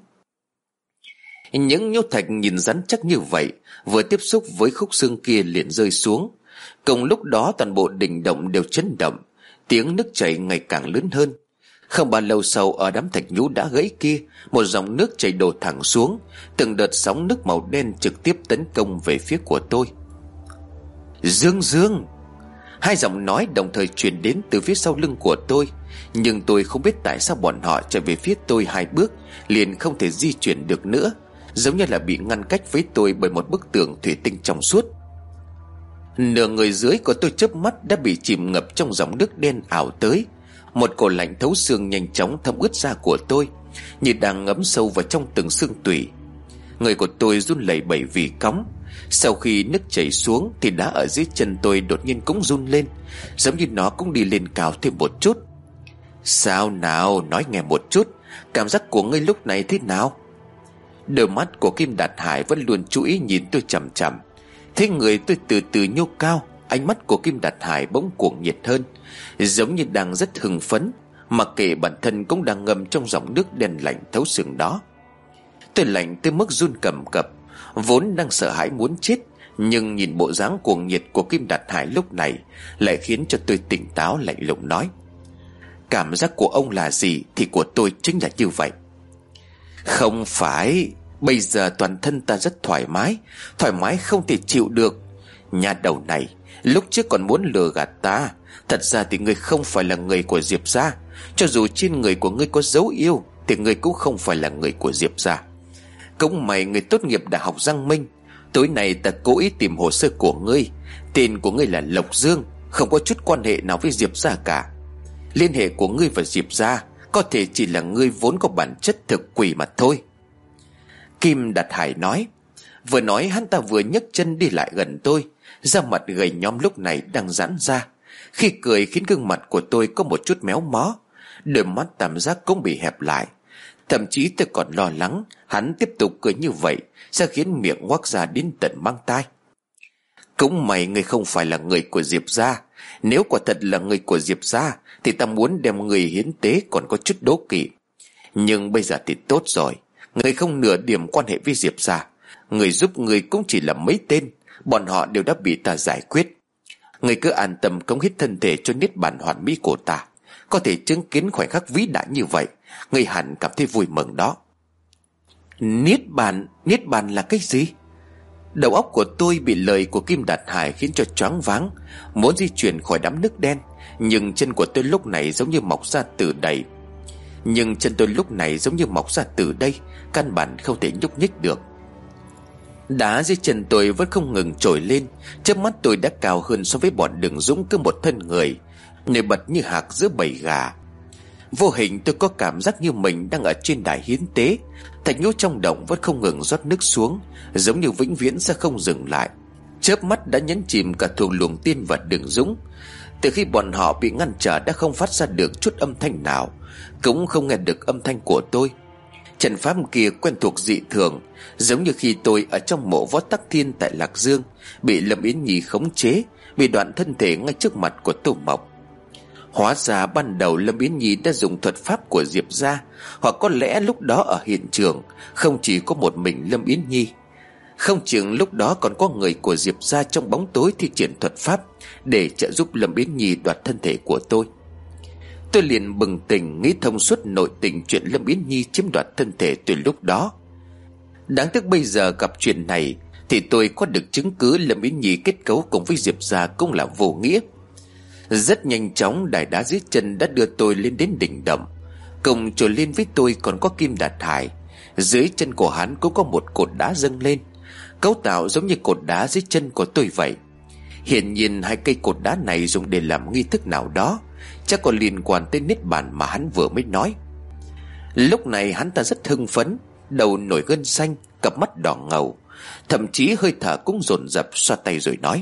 Những nhũ thạch nhìn rắn chắc như vậy, vừa tiếp xúc với khúc xương kia liền rơi xuống. Cùng lúc đó toàn bộ đỉnh động đều chấn động, tiếng nước chảy ngày càng lớn hơn. Không bao lâu sau, ở đám thạch nhũ đã gãy kia, một dòng nước chảy đổ thẳng xuống, từng đợt sóng nước màu đen trực tiếp tấn công về phía của tôi. Dương Dương! Hai giọng nói đồng thời truyền đến từ phía sau lưng của tôi, nhưng tôi không biết tại sao bọn họ chạy về phía tôi hai bước liền không thể di chuyển được nữa, giống như là bị ngăn cách với tôi bởi một bức tường thủy tinh trong suốt. Nửa người dưới của tôi chớp mắt đã bị chìm ngập trong dòng nước đen ảo tới. Một cổ lạnh thấu xương nhanh chóng thấm ướt da của tôi, như đang ngấm sâu vào trong từng xương tủy. Người của tôi run lẩy bẩy vì cóng. Sau khi nước chảy xuống thì đá ở dưới chân tôi đột nhiên cũng run lên, giống như nó cũng đi lên cao thêm một chút. Sao nào, nói nghe một chút, cảm giác của ngươi lúc này thế nào? Đôi mắt của Kim Đạt Hải vẫn luôn chú ý nhìn tôi chằm chằm. Thế người tôi từ từ nhô cao, ánh mắt của Kim Đạt Hải bỗng cuồng nhiệt hơn, giống như đang rất hưng phấn, mặc kệ bản thân cũng đang ngâm trong dòng nước đen lạnh thấu xương đó. Tôi lạnh tới mức run cầm cập, vốn đang sợ hãi muốn chết, nhưng nhìn bộ dáng cuồng nhiệt của Kim Đạt Hải lúc này lại khiến cho tôi tỉnh táo, lạnh lùng nói: Cảm giác của ông là gì thì của tôi chính là như vậy. Không phải, bây giờ toàn thân ta rất thoải mái, thoải mái không thể chịu được. Nhà đầu này, lúc trước còn muốn lừa gạt ta. Thật ra thì ngươi không phải là người của Diệp gia. Cho dù trên người của ngươi có dấu yêu thì ngươi cũng không phải là người của Diệp gia. Cũng mày người tốt nghiệp đại học Giang Minh. Tối nay ta cố ý tìm hồ sơ của ngươi. Tên của ngươi là Lộc Dương, không có chút quan hệ nào với Diệp gia cả. Liên hệ của ngươi và Diệp gia có thể chỉ là ngươi vốn có bản chất thực quỷ mà thôi. Kim Đạt Hải nói. Vừa nói hắn ta vừa nhấc chân đi lại gần tôi, da mặt gầy nhom lúc này đang giãn ra. Khi cười khiến gương mặt của tôi có một chút méo mó, đôi mắt tam giác cũng bị hẹp lại. Thậm chí tôi còn lo lắng hắn tiếp tục cười như vậy sẽ khiến miệng ngoác ra đến tận mang tai. Cũng mày người không phải là người của Diệp gia. Nếu quả thật là người của Diệp gia thì ta muốn đem người hiến tế còn có chút đố kỵ. Nhưng bây giờ thì tốt rồi, người không nửa điểm quan hệ với Diệp gia. Người giúp người cũng chỉ là mấy tên, bọn họ đều đã bị ta giải quyết. Người cứ an tâm cống hiến thân thể cho niết bàn hoàn mỹ của ta. Có thể chứng kiến khoảnh khắc vĩ đại như vậy, người hẳn cảm thấy vui mừng đó. Niết bàn, niết bàn là cái gì? Đầu óc của tôi bị lời của Kim Đạt Hải khiến cho choáng váng, muốn di chuyển khỏi đám nước đen, nhưng chân của tôi lúc này giống như mọc ra từ đầy. Nhưng chân tôi lúc này giống như mọc ra từ đây, căn bản không thể nhúc nhích được. Đá dưới chân tôi vẫn không ngừng trồi lên. Chớp mắt tôi đã cao hơn so với bọn Đường Dũng cứ một thân người, nổi bật như hạc giữa bầy gà. Vô hình tôi có cảm giác như mình đang ở trên đài hiến tế. Thạch nhũ trong động vẫn không ngừng rót nước xuống, giống như vĩnh viễn sẽ không dừng lại. Chớp mắt đã nhấn chìm cả Thuồng Luồng Tiên và Đường Dũng. Từ khi bọn họ bị ngăn trở đã không phát ra được chút âm thanh nào, cũng không nghe được âm thanh của tôi. Trận pháp kia quen thuộc dị thường, giống như khi tôi ở trong mộ Võ Tắc Thiên tại Lạc Dương, bị Lâm Yến Nhi khống chế, bị đoạn thân thể ngay trước mặt của Tô Mộc. Hóa ra ban đầu Lâm Yến Nhi đã dùng thuật pháp của Diệp gia, hoặc có lẽ lúc đó ở hiện trường không chỉ có một mình Lâm Yến Nhi. Không chừng lúc đó còn có người của Diệp gia trong bóng tối thi triển thuật pháp để trợ giúp Lâm Yến Nhi đoạt thân thể của tôi. Tôi liền bừng tỉnh, nghĩ thông suốt nội tình chuyện Lâm Yến Nhi chiếm đoạt thân thể từ lúc đó. Đáng tiếc bây giờ gặp chuyện này thì tôi có được chứng cứ Lâm Yến Nhi kết cấu cùng với Diệp gia cũng là vô nghĩa. Rất nhanh chóng, đài đá dưới chân đã đưa tôi lên đến đỉnh động. Cùng trồi lên với tôi còn có Kim Đạt Hải. Dưới chân của hắn cũng có một cột đá dâng lên, cấu tạo giống như cột đá dưới chân của tôi vậy. Hiển nhiên hai cây cột đá này dùng để làm nghi thức nào đó, chắc còn liên quan tới niết bàn mà hắn vừa mới nói. Lúc này hắn ta rất hưng phấn, đầu nổi gân xanh, cặp mắt đỏ ngầu, thậm chí hơi thở cũng dồn dập, xoa tay rồi nói: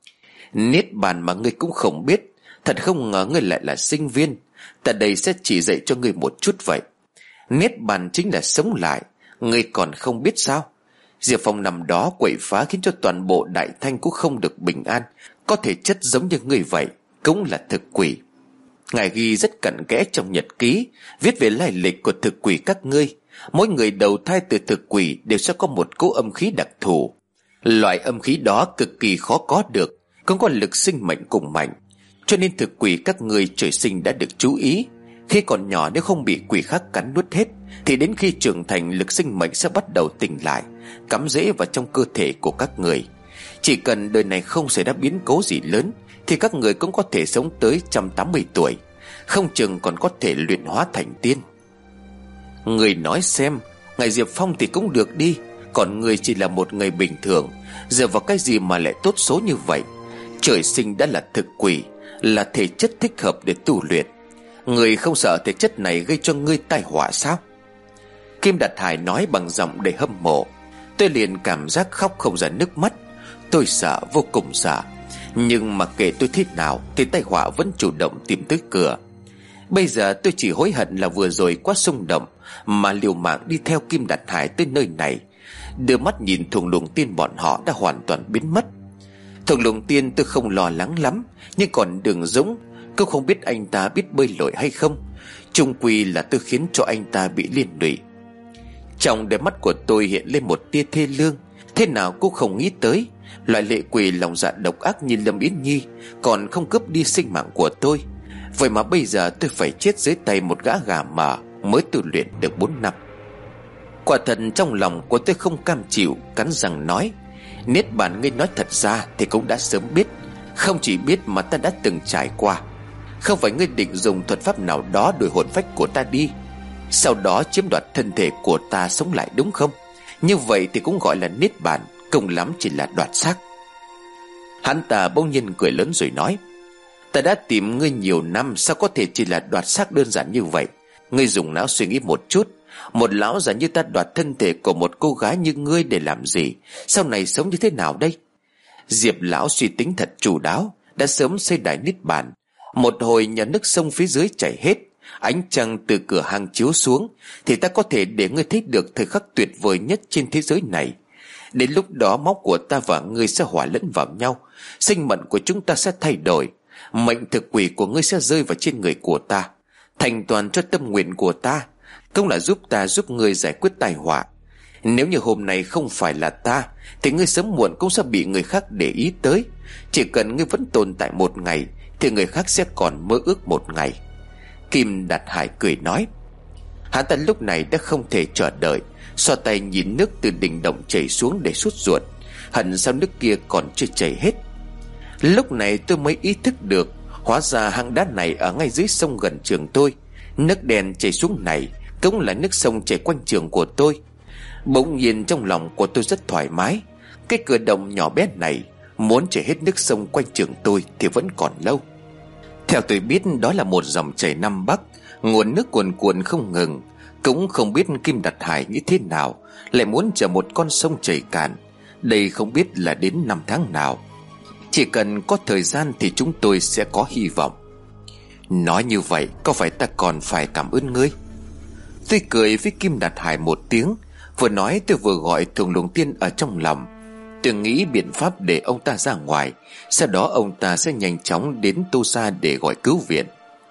Niết bàn mà ngươi cũng không biết, thật không ngờ ngươi lại là sinh viên. Ta đây sẽ chỉ dạy cho ngươi một chút vậy. Niết bàn chính là sống lại, ngươi còn không biết sao? Diệp Phong năm đó quậy phá khiến cho toàn bộ Đại Thanh cũng không được bình an, có thể chất giống như ngươi vậy, cũng là thực quỷ. Ngài ghi rất cặn kẽ trong nhật ký, viết về lai lịch của thực quỷ các ngươi. Mỗi người đầu thai từ thực quỷ đều sẽ có một cỗ âm khí đặc thù. Loại âm khí đó cực kỳ khó có được, không có lực sinh mệnh cùng mạnh. Cho nên thực quỷ các ngươi trời sinh đã được chú ý. Khi còn nhỏ nếu không bị quỷ khác cắn nuốt hết, thì đến khi trưởng thành lực sinh mệnh sẽ bắt đầu tỉnh lại, cắm rễ vào trong cơ thể của các người. Chỉ cần đời này không xảy ra biến cố gì lớn thì các người cũng có thể sống tới một trăm tám mươi tuổi, không chừng còn có thể luyện hóa thành tiên. Người nói xem, ngài Diệp Phong thì cũng được đi, còn người chỉ là một người bình thường, dựa vào cái gì mà lại tốt số như vậy? Trời sinh đã là thực quỷ, là thể chất thích hợp để tu luyện. Người không sợ thể chất này gây cho ngươi tai họa sao? Kim Đạt Hải nói bằng giọng đầy hâm mộ. Tôi liền cảm giác khóc không ra nước mắt. Tôi sợ, vô cùng sợ. Nhưng mà kể tôi thế nào thì tai họa vẫn chủ động tìm tới cửa. Bây giờ tôi chỉ hối hận là vừa rồi quá xung động mà liều mạng đi theo Kim Đạt Hải tới nơi này. Đưa mắt nhìn Thuồng Luồng Tiên bọn họ đã hoàn toàn biến mất. Thuồng Luồng Tiên tôi không lo lắng lắm, nhưng còn Đường Dũng, tôi không biết anh ta biết bơi lội hay không. Chung quy là tôi khiến cho anh ta bị liên lụy. Trong đôi mắt của tôi hiện lên một tia thê lương. Thế nào cũng không nghĩ tới loại lệ quỷ lòng dạ độc ác như Lâm Yến Nhi còn không cướp đi sinh mạng của tôi. Vậy mà bây giờ tôi phải chết dưới tay một gã gà mờ mới tu luyện được bốn năm. Quả thật trong lòng của tôi không cam chịu, cắn răng nói: Niết bàn ngươi nói thật ra thì cũng đã sớm biết. Không chỉ biết mà ta đã từng trải qua. Không phải ngươi định dùng thuật pháp nào đó đuổi hồn phách của ta đi, sau đó chiếm đoạt thân thể của ta sống lại, đúng không? Như vậy thì cũng gọi là niết bàn, cùng lắm chỉ là đoạt xác. Hắn ta bỗng nhiên cười lớn rồi nói: Ta đã tìm ngươi nhiều năm, sao có thể chỉ là đoạt xác đơn giản như vậy? Ngươi dùng não suy nghĩ một chút. Một lão già như ta đoạt thân thể của một cô gái như ngươi để làm gì? Sau này sống như thế nào đây? Diệp lão suy tính thật chu đáo, đã sớm xây đài niết bàn. Một hồi nhà nước sông phía dưới chảy hết, ánh trăng từ cửa hang chiếu xuống, thì ta có thể để ngươi thấy được thời khắc tuyệt vời nhất trên thế giới này. Đến lúc đó máu của ta và ngươi sẽ hòa lẫn vào nhau, sinh mệnh của chúng ta sẽ thay đổi. Mệnh thực quỷ của ngươi sẽ rơi vào trên người của ta, thành toàn cho tâm nguyện của ta, cũng là giúp ta giúp ngươi giải quyết tai họa. Nếu như hôm nay không phải là ta, thì ngươi sớm muộn cũng sẽ bị người khác để ý tới. Chỉ cần ngươi vẫn tồn tại một ngày, thì người khác sẽ còn mơ ước một ngày. Kim Đạt Hải cười nói. Hắn ta lúc này đã không thể chờ đợi, xoa tay nhìn nước từ đỉnh động chảy xuống để sút ruột. Hẳn sao nước kia còn chưa chảy hết. Lúc này tôi mới ý thức được, hóa ra hang đá này ở ngay dưới sông gần trường tôi. Nước đen chảy xuống này cũng là nước sông chảy quanh trường của tôi. Bỗng nhiên trong lòng của tôi rất thoải mái. Cái cửa động nhỏ bé này muốn chảy hết nước sông quanh trường tôi thì vẫn còn lâu. Theo tôi biết, đó là một dòng chảy Nam Bắc, nguồn nước cuồn cuộn không ngừng. Cũng không biết Kim Đạt Hải nghĩ thế nào lại muốn chở một con sông chảy cạn. Đây không biết là đến năm tháng nào. Chỉ cần có thời gian thì chúng tôi sẽ có hy vọng. Nói như vậy có phải ta còn phải cảm ơn ngươi? Tôi cười với Kim Đạt Hải một tiếng. Vừa nói tôi vừa gọi Thường Luồng Tiên ở trong lòng. Tôi nghĩ biện pháp để ông ta ra ngoài, sau đó ông ta sẽ nhanh chóng đến Tô Sa để gọi cứu viện.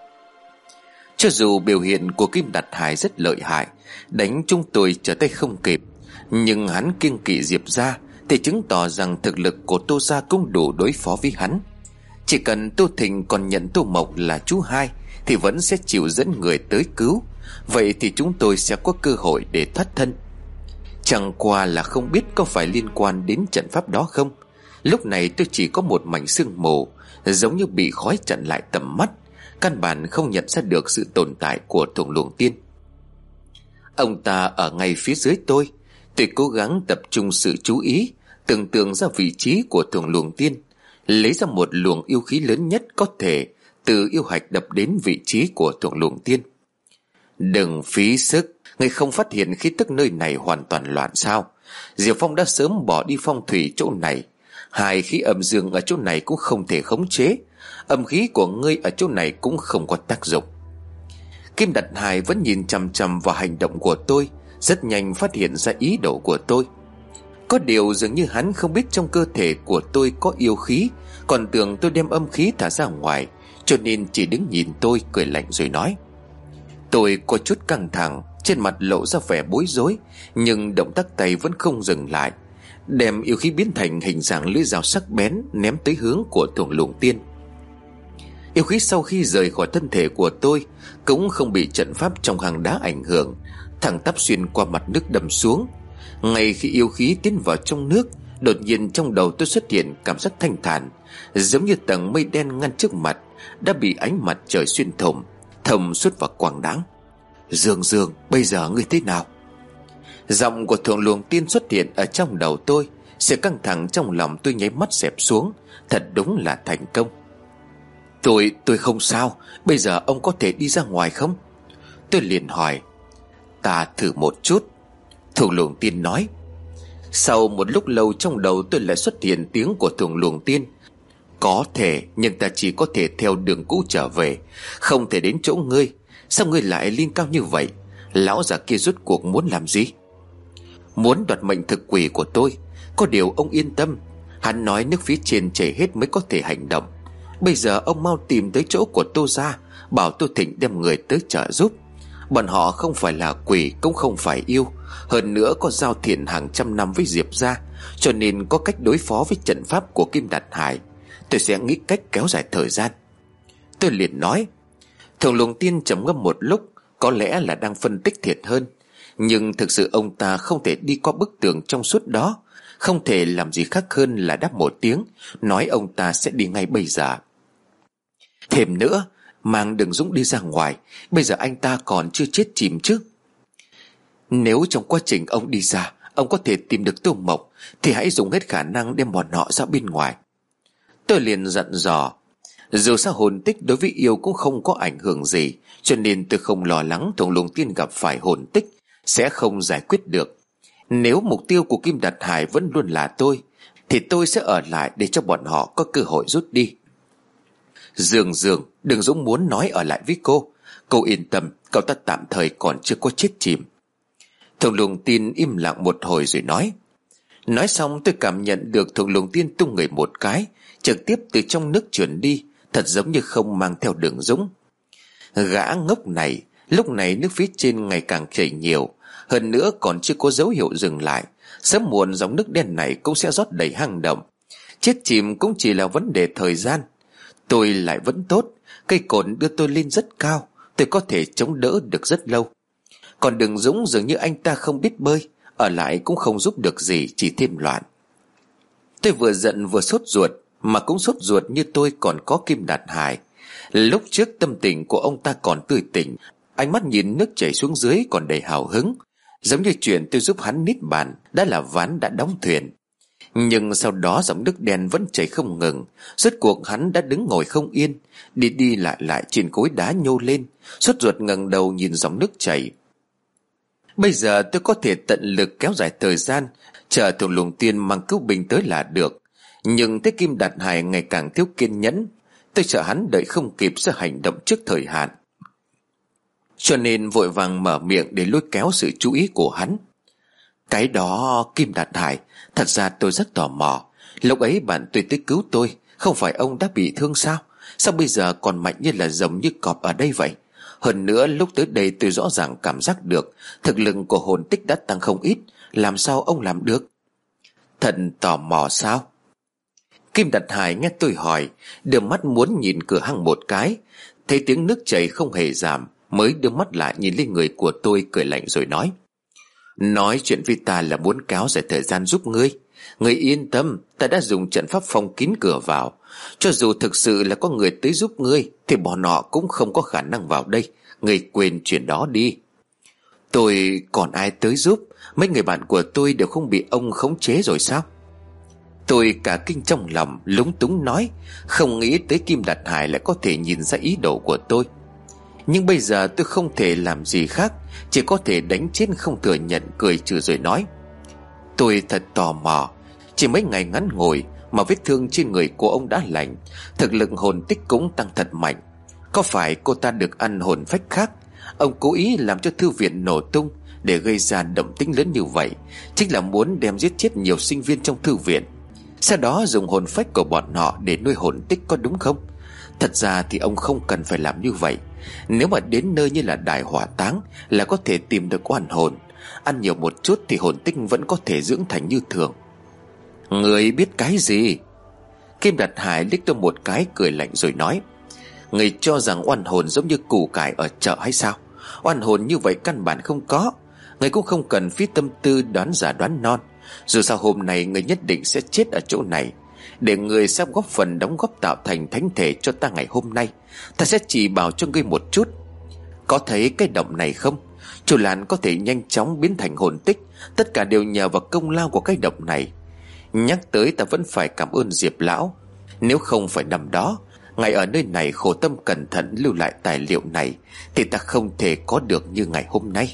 Cho dù biểu hiện của Kim Đạt Hải rất lợi hại, đánh chúng tôi trở tay không kịp, nhưng hắn kiêng kỵ Diệp gia thì chứng tỏ rằng thực lực của Tô Gia cũng đủ đối phó với hắn. Chỉ cần Tô Thịnh còn nhận Tô Mộc là chú hai thì vẫn sẽ chịu dẫn người tới cứu. Vậy thì chúng tôi sẽ có cơ hội để thoát thân. Chẳng qua là không biết có phải liên quan đến trận pháp đó không. Lúc này tôi chỉ có một mảnh sương mù, giống như bị khói chặn lại tầm mắt, căn bản không nhận ra được sự tồn tại của Thường Luồng Tiên. Ông ta ở ngay phía dưới tôi. Tôi cố gắng tập trung sự chú ý, tưởng tượng ra vị trí của Thường Luồng Tiên, lấy ra một luồng yêu khí lớn nhất có thể từ yêu hạch đập đến vị trí của Thường Luồng Tiên. Đừng phí sức. Ngươi không phát hiện khí tức nơi này hoàn toàn loạn sao? Diệp Phong đã sớm bỏ đi phong thủy chỗ này. Hai khí âm dương ở chỗ này cũng không thể khống chế. Âm khí của ngươi ở chỗ này cũng không có tác dụng. Kim Đạt Hải vẫn nhìn chằm chằm vào hành động của tôi, rất nhanh phát hiện ra ý đồ của tôi. Có điều dường như hắn không biết trong cơ thể của tôi có yêu khí, còn tưởng tôi đem âm khí thả ra ngoài, cho nên chỉ đứng nhìn tôi cười lạnh rồi nói. Tôi có chút căng thẳng, trên mặt lộ ra vẻ bối rối, nhưng động tác tay vẫn không dừng lại, đem yêu khí biến thành hình dạng lưỡi dao sắc bén ném tới hướng của Thường Luồng Tiên. Yêu khí sau khi rời khỏi thân thể của tôi cũng không bị trận pháp trong hang đá ảnh hưởng, thẳng tắp xuyên qua mặt nước đâm xuống. Ngay khi yêu khí tiến vào trong nước, đột nhiên trong đầu tôi xuất hiện cảm giác thanh thản, giống như tầng mây đen ngăn trước mặt đã bị ánh mặt trời xuyên thủng, thầm suốt vào quang đáng. Dương Dương, bây giờ ngươi thế nào? Giọng của Thường Luồng Tiên xuất hiện ở trong đầu tôi. Sự căng thẳng trong lòng tôi nháy mắt xẹp xuống. Thật đúng là thành công. Tôi, tôi không sao. Bây giờ ông có thể đi ra ngoài không? Tôi liền hỏi. Ta thử một chút, Thường Luồng Tiên nói. Sau một lúc lâu trong đầu tôi lại xuất hiện tiếng của Thường Luồng Tiên. Có thể, nhưng ta chỉ có thể theo đường cũ trở về, không thể đến chỗ ngươi. Sao ngươi lại lên cao như vậy? Lão già kia rốt cuộc muốn làm gì? Muốn đoạt mệnh thực quỷ của tôi. Có điều ông yên tâm, hắn nói nước phía trên chảy hết mới có thể hành động. Bây giờ ông mau tìm tới chỗ của Tô Gia, bảo Tô Thịnh đem người tới trợ giúp. Bọn họ không phải là quỷ, cũng không phải yêu, hơn nữa có giao thiện hàng trăm năm với Diệp gia, cho nên có cách đối phó với trận pháp của Kim Đạt Hải. Tôi sẽ nghĩ cách kéo dài thời gian. Tôi liền nói. Thường Luồng Tiên trầm ngâm một lúc, có lẽ là đang phân tích thiệt hơn, nhưng thực sự ông ta không thể đi qua bức tường trong suốt đó, không thể làm gì khác hơn là đáp một tiếng, nói ông ta sẽ đi ngay bây giờ. Thêm nữa, mang Đường Dũng đi ra ngoài, bây giờ anh ta còn chưa chết chìm chứ. Nếu trong quá trình ông đi ra, ông có thể tìm được Tô Mộc, thì hãy dùng hết khả năng đem bọn họ ra bên ngoài. Tôi liền dặn dò. Dù sao hồn tích đối với yêu cũng không có ảnh hưởng gì, cho nên tôi không lo lắng Thường Luồng Tiên gặp phải hồn tích sẽ không giải quyết được. Nếu mục tiêu của Kim Đạt Hải vẫn luôn là tôi, thì tôi sẽ ở lại để cho bọn họ có cơ hội rút đi. Dương Dương, Đường Dũng muốn nói ở lại với cô. Cô yên tâm, cậu ta tạm thời còn chưa có chết chìm. Thường Luồng Tiên im lặng một hồi rồi nói. Nói xong tôi cảm nhận được Thường Luồng Tiên tung người một cái, trực tiếp từ trong nước trườn đi, thật giống như không mang theo Đường Dũng. Gã ngốc này, lúc này nước phía trên ngày càng chảy nhiều, hơn nữa còn chưa có dấu hiệu dừng lại. Sớm muộn dòng nước đen này cũng sẽ rót đầy hang động. Chết chìm cũng chỉ là vấn đề thời gian. Tôi lại vẫn tốt, cây cồn đưa tôi lên rất cao, tôi có thể chống đỡ được rất lâu. Còn Đường Dũng dường như anh ta không biết bơi, ở lại cũng không giúp được gì, chỉ thêm loạn. Tôi vừa giận vừa sốt ruột, mà cũng sốt ruột như tôi còn có Kim Đạt Hải. Lúc trước tâm tình của ông ta còn tươi tỉnh, ánh mắt nhìn nước chảy xuống dưới còn đầy hào hứng, giống như chuyện tôi giúp hắn nít bàn đã là ván đã đóng thuyền. Nhưng sau đó dòng nước đen vẫn chảy không ngừng. Rốt cuộc hắn đã đứng ngồi không yên, đi đi lại lại trên khối đá nhô lên, sốt ruột ngẩng đầu nhìn dòng nước chảy. Bây giờ tôi có thể tận lực kéo dài thời gian, chờ Thùng Lùng Tiên mang cứu binh tới là được. Nhưng thấy Kim Đạt Hải ngày càng thiếu kiên nhẫn, tôi sợ hắn đợi không kịp sẽ hành động trước thời hạn, cho nên vội vàng mở miệng để lôi kéo sự chú ý của hắn. Cái đó Kim Đạt Hải, thật ra tôi rất tò mò. Lúc ấy bạn tôi tới cứu tôi, không phải ông đã bị thương sao? Sao bây giờ còn mạnh như là rồng như cọp ở đây vậy? Hơn nữa lúc tới đây tôi rõ ràng cảm giác được thực lực của hồn tích đã tăng không ít. Làm sao ông làm được? Thật tò mò sao? Kim Đạt Hải nghe tôi hỏi, đưa mắt muốn nhìn cửa hang một cái, thấy tiếng nước chảy không hề giảm, mới đưa mắt lại nhìn lên người của tôi, cười lạnh rồi nói: Nói chuyện với ta là muốn kéo dài thời gian giúp ngươi. Ngươi yên tâm, ta đã dùng trận pháp phong kín cửa vào. Cho dù thực sự là có người tới giúp ngươi, thì bọn họ cũng không có khả năng vào đây. Ngươi quên chuyện đó đi. Tôi còn ai tới giúp? Mấy người bạn của tôi đều không bị ông khống chế rồi sao? Tôi cả kinh trong lòng, lúng túng nói, không nghĩ tới Kim Đạt Hải lại có thể nhìn ra ý đồ của tôi. Nhưng bây giờ tôi không thể làm gì khác, chỉ có thể đánh chết không thừa nhận, cười trừ rồi nói: Tôi thật tò mò, chỉ mấy ngày ngắn ngủi mà vết thương trên người của ông đã lành, thực lực hồn tích cũng tăng thật mạnh. Có phải cô ta được ăn hồn phách khác? Ông cố ý làm cho thư viện nổ tung để gây ra động tĩnh lớn như vậy, chính là muốn đem giết chết nhiều sinh viên trong thư viện, sau đó dùng hồn phách của bọn họ để nuôi hồn tích, có đúng không? Thật ra thì ông không cần phải làm như vậy. Nếu mà đến nơi như là Đại Hỏa Táng là có thể tìm được oan hồn. Ăn nhiều một chút thì hồn tích vẫn có thể dưỡng thành như thường. Người biết cái gì? Kim Đạt Hải liếc tôi một cái, cười lạnh rồi nói: Người cho rằng oan hồn giống như củ cải ở chợ hay sao? Oan hồn như vậy căn bản không có. Người cũng không cần phí tâm tư đoán giả đoán non. Dù sao hôm nay người nhất định sẽ chết ở chỗ này. Để người sẽ góp phần đóng góp tạo thành thánh thể cho ta ngày hôm nay, ta sẽ chỉ bảo cho ngươi một chút. Có thấy cái động này không? Chu Lan có thể nhanh chóng biến thành hồn tích, tất cả đều nhờ vào công lao của cái động này. Nhắc tới ta vẫn phải cảm ơn Diệp lão. Nếu không phải nằm đó, ngày ở nơi này khổ tâm cẩn thận lưu lại tài liệu này, thì ta không thể có được như ngày hôm nay.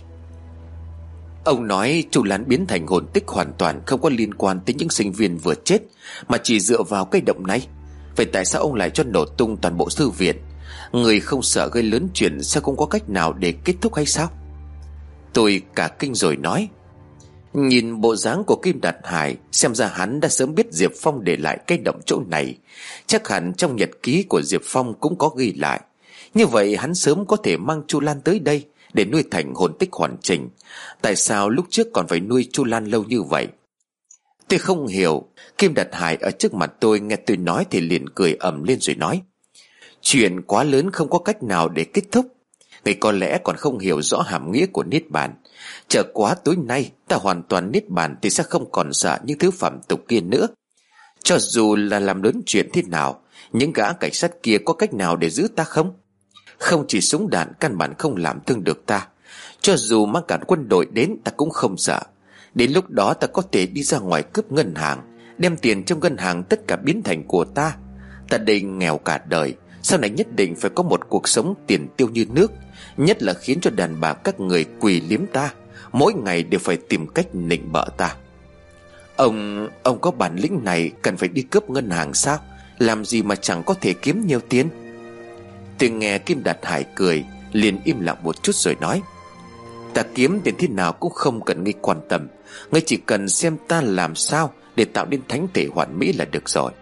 Ông nói Chu Lan biến thành hồn tích hoàn toàn không có liên quan tới những sinh viên vừa chết, mà chỉ dựa vào cái động này. Vậy tại sao ông lại cho nổ tung toàn bộ thư viện? Người không sợ gây lớn chuyện sao không có cách nào để kết thúc hay sao? Tôi cả kinh rồi nói: Nhìn bộ dáng của Kim Đạt Hải, xem ra hắn đã sớm biết Diệp Phong để lại cái động chỗ này. Chắc hẳn trong nhật ký của Diệp Phong cũng có ghi lại. Như vậy hắn sớm có thể mang Chu Lan tới đây để nuôi thành hồn tích hoàn chỉnh. Tại sao lúc trước còn phải nuôi Chu Lan lâu như vậy? Tôi không hiểu. Kim Đạt Hải ở trước mặt tôi nghe tôi nói thì liền cười ầm lên rồi nói: Chuyện quá lớn không có cách nào để kết thúc. Người có lẽ còn không hiểu rõ hàm nghĩa của Niết Bàn. Chờ quá tối nay ta hoàn toàn Niết Bàn thì sẽ không còn sợ những thứ phạm tục kia nữa. Cho dù là làm lớn chuyện thế nào, những gã cảnh sát kia có cách nào để giữ ta không? Không chỉ súng đạn căn bản không làm thương được ta. Cho dù mang cả quân đội đến ta cũng không sợ. Đến lúc đó ta có thể đi ra ngoài cướp ngân hàng, đem tiền trong ngân hàng tất cả biến thành của ta. Ta đây nghèo cả đời, sau này nhất định phải có một cuộc sống tiền tiêu như nước. Nhất là khiến cho đàn bà các người quỳ liếm ta, mỗi ngày đều phải tìm cách nịnh bợ ta. Ông, ông có bản lĩnh này cần phải đi cướp ngân hàng sao? Làm gì mà chẳng có thể kiếm nhiều tiền? Tôi nghe Kim Đạt Hải cười, liền im lặng một chút rồi nói: Ta kiếm tiền thế nào cũng không cần ngươi quan tâm. Ngươi chỉ cần xem ta làm sao để tạo nên thánh thể hoàn mỹ là được rồi.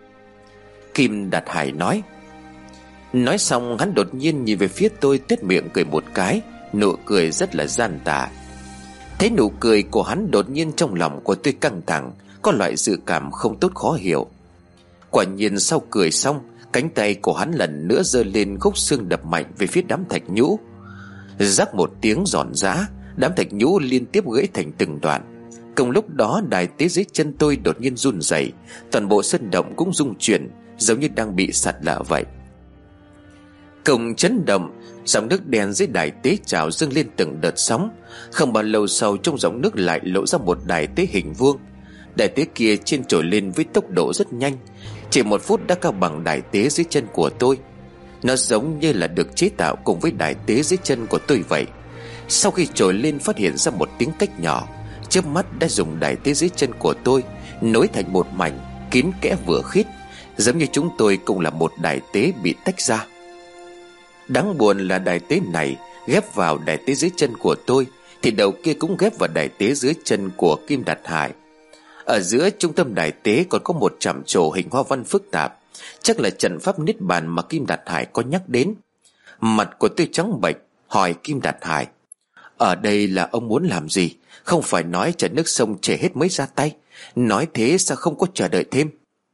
Kim Đạt Hải nói. Nói xong hắn đột nhiên nhìn về phía tôi, tuét miệng cười một cái, nụ cười rất là gian tà. Thấy nụ cười của hắn, đột nhiên trong lòng của tôi căng thẳng, có loại dự cảm không tốt khó hiểu. Quả nhiên sau cười xong, cánh tay của hắn lần nữa giơ lên, khúc xương đập mạnh về phía đám thạch nhũ. Rắc một tiếng giòn giã, đám thạch nhũ liên tiếp gãy thành từng đoạn. Cùng lúc đó đài tế dưới chân tôi đột nhiên run rẩy, toàn bộ sân động cũng rung chuyển, giống như đang bị sạt lở vậy. Cùng chấn động, dòng nước đen dưới đài tế trào dâng lên từng đợt sóng. Không bao lâu sau, trong dòng nước lại lộ ra một đài tế hình vuông. Đại tế kia trên trồi lên với tốc độ rất nhanh, chỉ một phút đã cao bằng đại tế dưới chân của tôi. Nó giống như là được chế tạo cùng với đại tế dưới chân của tôi vậy. Sau khi trồi lên phát hiện ra một tiếng cách nhỏ, chớp mắt đã dùng đại tế dưới chân của tôi nối thành một mảnh kín kẽ vừa khít, giống như chúng tôi cũng là một đại tế bị tách ra. Đáng buồn là đại tế này ghép vào đại tế dưới chân của tôi thì đầu kia cũng ghép vào đại tế dưới chân của Kim Đạt Hải. Ở giữa trung tâm đại tế còn có một trạm trổ hình hoa văn phức tạp, chắc là trận pháp niết bàn mà Kim Đạt Hải có nhắc đến. Mặt của tôi trắng bệch, hỏi Kim Đạt Hải: "Ở đây là ông muốn làm gì? Không phải nói trận nước sông chảy hết mới ra tay, nói thế sao không có chờ đợi thêm?"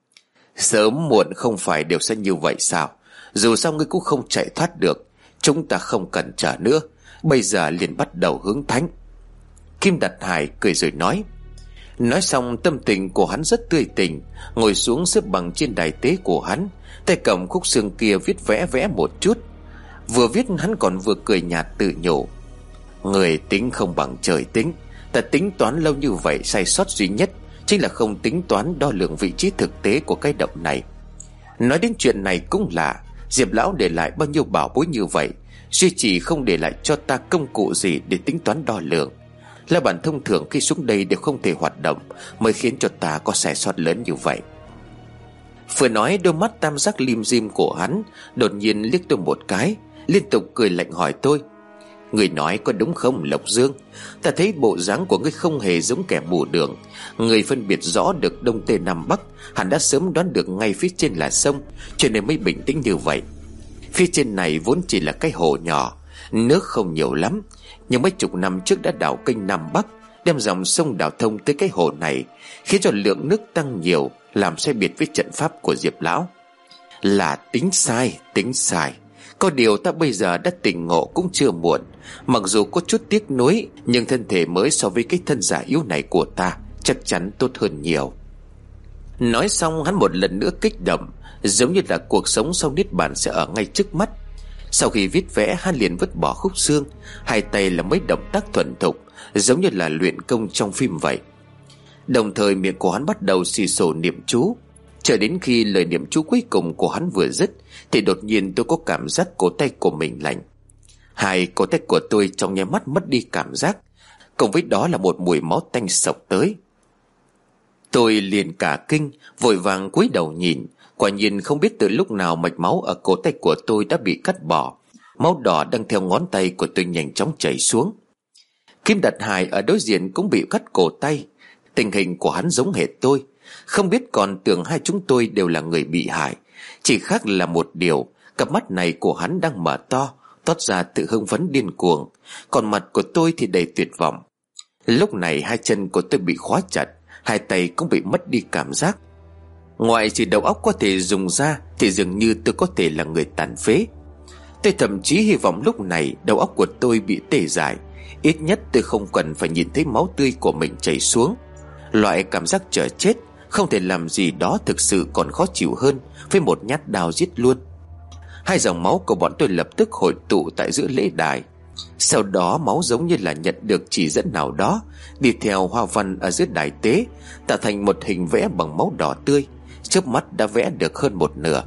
"Sớm muộn không phải đều sẽ như vậy sao? Dù sao ngươi cũng không chạy thoát được. Chúng ta không cần chờ nữa, bây giờ liền bắt đầu hướng thánh." Kim Đạt Hải cười rồi nói. Nói xong tâm tình của hắn rất tươi tỉnh, ngồi xuống xếp bằng trên đài tế của hắn, tay cầm khúc xương kia viết vẽ vẽ một chút. Vừa viết hắn còn vừa cười nhạt tự nhủ: "Người tính không bằng trời tính. Ta tính toán lâu như vậy, sai sót duy nhất chính là không tính toán đo lường vị trí thực tế của cái động này." Nói đến chuyện này cũng lạ, Diệp lão để lại bao nhiêu bảo bối như vậy, duy chỉ không để lại cho ta công cụ gì để tính toán đo lường. Là bản thông thường khi xuống đây đều không thể hoạt động, mới khiến cho ta có sai sót lớn như vậy. Vừa nói, đôi mắt tam giác lim dim của hắn đột nhiên liếc tôi một cái, liên tục cười lạnh hỏi tôi: "Người nói có đúng không Lộc Dương? Ta thấy bộ dáng của ngươi không hề giống kẻ mù đường. Người phân biệt rõ được đông tây nam bắc, hẳn đã sớm đoán được ngay phía trên là sông, cho nên mới bình tĩnh như vậy. Phía trên này vốn chỉ là cái hồ nhỏ, nước không nhiều lắm, nhưng mấy chục năm trước đã đào kênh Nam Bắc, đem dòng sông đào thông tới cái hồ này, khiến cho lượng nước tăng nhiều, làm sai biệt với trận pháp của Diệp lão. Là tính sai, tính sai. Có điều ta bây giờ đã tỉnh ngộ cũng chưa muộn. Mặc dù có chút tiếc nuối, nhưng thân thể mới so với cái thân giả yếu này của ta chắc chắn tốt hơn nhiều." Nói xong hắn một lần nữa kích động, giống như là cuộc sống sau niết bàn sẽ ở ngay trước mắt. Sau khi viết vẽ, hắn liền vứt bỏ khúc xương, hai tay là mấy động tác thuần thục, giống như là luyện công trong phim vậy. Đồng thời miệng của hắn bắt đầu xì xồ niệm chú. Chờ đến khi lời niệm chú cuối cùng của hắn vừa dứt thì đột nhiên tôi có cảm giác cổ tay của mình lạnh. Hai cổ tay của tôi trong nháy mắt mất đi cảm giác, cùng với đó là một mùi máu tanh xộc tới. Tôi liền cả kinh, vội vàng cúi đầu nhìn. Quả nhiên không biết từ lúc nào mạch máu ở cổ tay của tôi đã bị cắt bỏ, máu đỏ đang theo ngón tay của tôi nhanh chóng chảy xuống. Kim Đạt Hải ở đối diện cũng bị cắt cổ tay. Tình hình của hắn giống hệt tôi, không biết còn tưởng hai chúng tôi đều là người bị hại. Chỉ khác là một điều, cặp mắt này của hắn đang mở to, toát ra sự hưng phấn điên cuồng, còn mặt của tôi thì đầy tuyệt vọng. Lúc này hai chân của tôi bị khóa chặt, hai tay cũng bị mất đi cảm giác. Ngoài chỉ đầu óc có thể dùng ra thì dường như tôi có thể là người tàn phế. Tôi thậm chí hy vọng lúc này đầu óc của tôi bị tê dại, ít nhất tôi không cần phải nhìn thấy máu tươi của mình chảy xuống. Loại cảm giác chờ chết không thể làm gì đó thực sự còn khó chịu hơn với một nhát đao giết luôn. Hai dòng máu của bọn tôi lập tức hội tụ tại giữa lễ đài. Sau đó máu giống như là nhận được chỉ dẫn nào đó, đi theo hoa văn ở dưới đài tế, tạo thành một hình vẽ bằng máu đỏ tươi. Chớp mắt đã vẽ được hơn một nửa.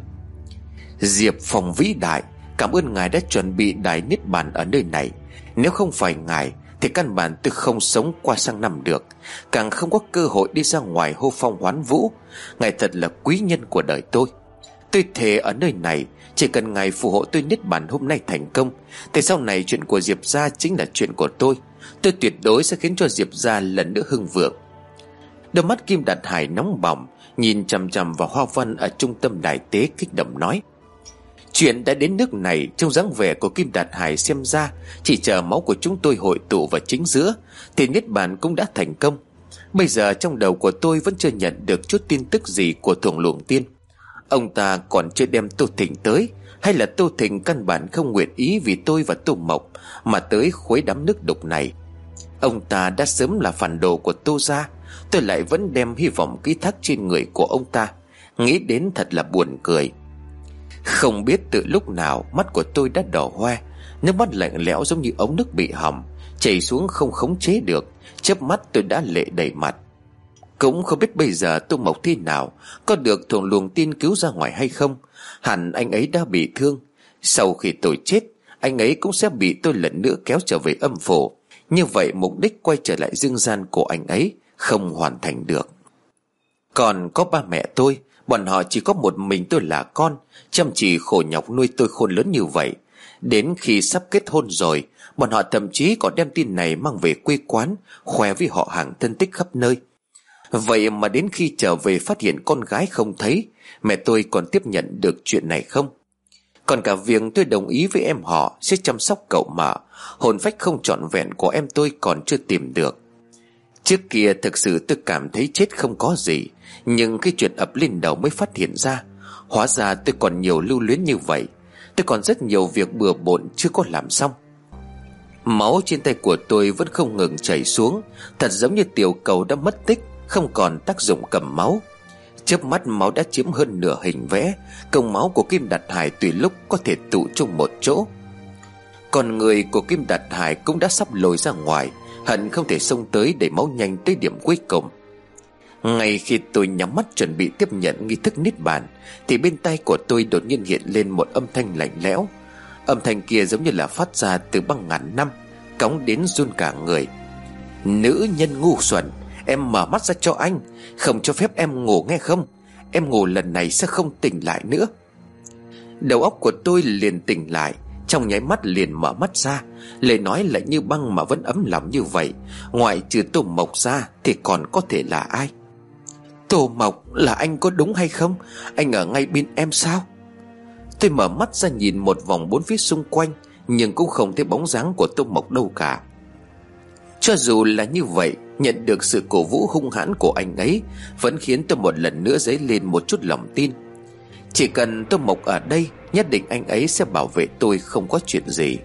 Diệp Phong vĩ đại, cảm ơn ngài đã chuẩn bị đài niết bàn ở nơi này. Nếu không phải ngài thì căn bản tôi không sống qua sang năm được, càng không có cơ hội đi ra ngoài hô phong hoán vũ. Ngài thật là quý nhân của đời tôi. Tôi thề ở nơi này, chỉ cần ngài phù hộ tôi niết bàn hôm nay thành công, thì sau này chuyện của Diệp gia chính là chuyện của tôi. Tôi tuyệt đối sẽ khiến cho Diệp gia lần nữa hưng vượng. Đôi mắt Kim Đạt Hải nóng bỏng, nhìn chằm chằm vào hoa văn ở trung tâm đài tế, kích động nói: "Chuyện đã đến nước này, trong dáng vẻ của Kim Đạt Hải xem ra chỉ chờ máu của chúng tôi hội tụ vào chính giữa thì niết bàn cũng đã thành công. Bây giờ trong đầu của tôi vẫn chưa nhận được chút tin tức gì của Thuồng Luồng Tiên. Ông ta còn chưa đem Tô Thịnh tới, hay là Tô Thịnh căn bản không nguyện ý vì tôi và Tô Mộc mà tới khuấy đám nước đục này. Ông ta đã sớm là phản đồ của Tô gia, tôi lại vẫn đem hy vọng ký thác trên người của ông ta. Nghĩ đến thật là buồn cười." Không biết từ lúc nào mắt của tôi đã đỏ hoe, nước mắt lạnh lẽo giống như ống nước bị hỏng, chảy xuống không khống chế được. Chớp mắt tôi đã lệ đầy mặt. Cũng không biết bây giờ Tô Mộc thế nào, có được thuận luồng tin cứu ra ngoài hay không. Hẳn anh ấy đã bị thương. Sau khi tôi chết, anh ấy cũng sẽ bị tôi lần nữa kéo trở về âm phủ. Như vậy mục đích quay trở lại dương gian của anh ấy không hoàn thành được. Còn có ba mẹ tôi, bọn họ chỉ có một mình tôi là con, chăm chỉ khổ nhọc nuôi tôi khôn lớn như vậy. Đến khi sắp kết hôn rồi, bọn họ thậm chí còn đem tin này mang về quê quán, khoe với họ hàng thân tích khắp nơi. Vậy mà đến khi trở về phát hiện con gái không thấy, mẹ tôi còn tiếp nhận được chuyện này không? Còn cả việc tôi đồng ý với em họ sẽ chăm sóc cậu mà, hồn phách không trọn vẹn của em tôi còn chưa tìm được. Trước kia thực sự tôi cảm thấy chết không có gì, nhưng cái chuyện ập lên đầu mới phát hiện ra, hóa ra tôi còn nhiều lưu luyến như vậy. Tôi còn rất nhiều việc bừa bộn chưa có làm xong. Máu trên tay của tôi vẫn không ngừng chảy xuống, thật giống như tiểu cầu đã mất tích, không còn tác dụng cầm máu. Chớp mắt máu đã chiếm hơn nửa hình vẽ, cồng máu của Kim Đạt Hải tùy lúc có thể tụ chung một chỗ. Còn người của Kim Đạt Hải cũng đã sắp lồi ra ngoài, hận không thể xông tới để máu nhanh tới điểm cuối cùng. Ngay khi tôi nhắm mắt chuẩn bị tiếp nhận nghi thức niết bàn, thì bên tai của tôi đột nhiên hiện lên một âm thanh lạnh lẽo. Âm thanh kia giống như là phát ra từ băng ngàn năm, cóng đến run cả người. Nữ nhân ngu xuẩn, em mở mắt ra cho anh, không cho phép em ngủ nghe không? Em ngủ lần này sẽ không tỉnh lại nữa. Đầu óc của tôi liền tỉnh lại, trong nháy mắt liền mở mắt ra. Lời nói lại như băng mà vẫn ấm lòng như vậy. Ngoại trừ Tô Mộc ra thì còn có thể là ai? Tô Mộc, là anh có đúng hay không? Anh ở ngay bên em sao? Tôi mở mắt ra nhìn một vòng bốn phía xung quanh, nhưng cũng không thấy bóng dáng của Tô Mộc đâu cả. Cho dù là như vậy, nhận được sự cổ vũ hung hãn của anh ấy vẫn khiến tôi một lần nữa dấy lên một chút lòng tin. Chỉ cần Tô Mộc ở đây, nhất định anh ấy sẽ bảo vệ tôi không có chuyện gì.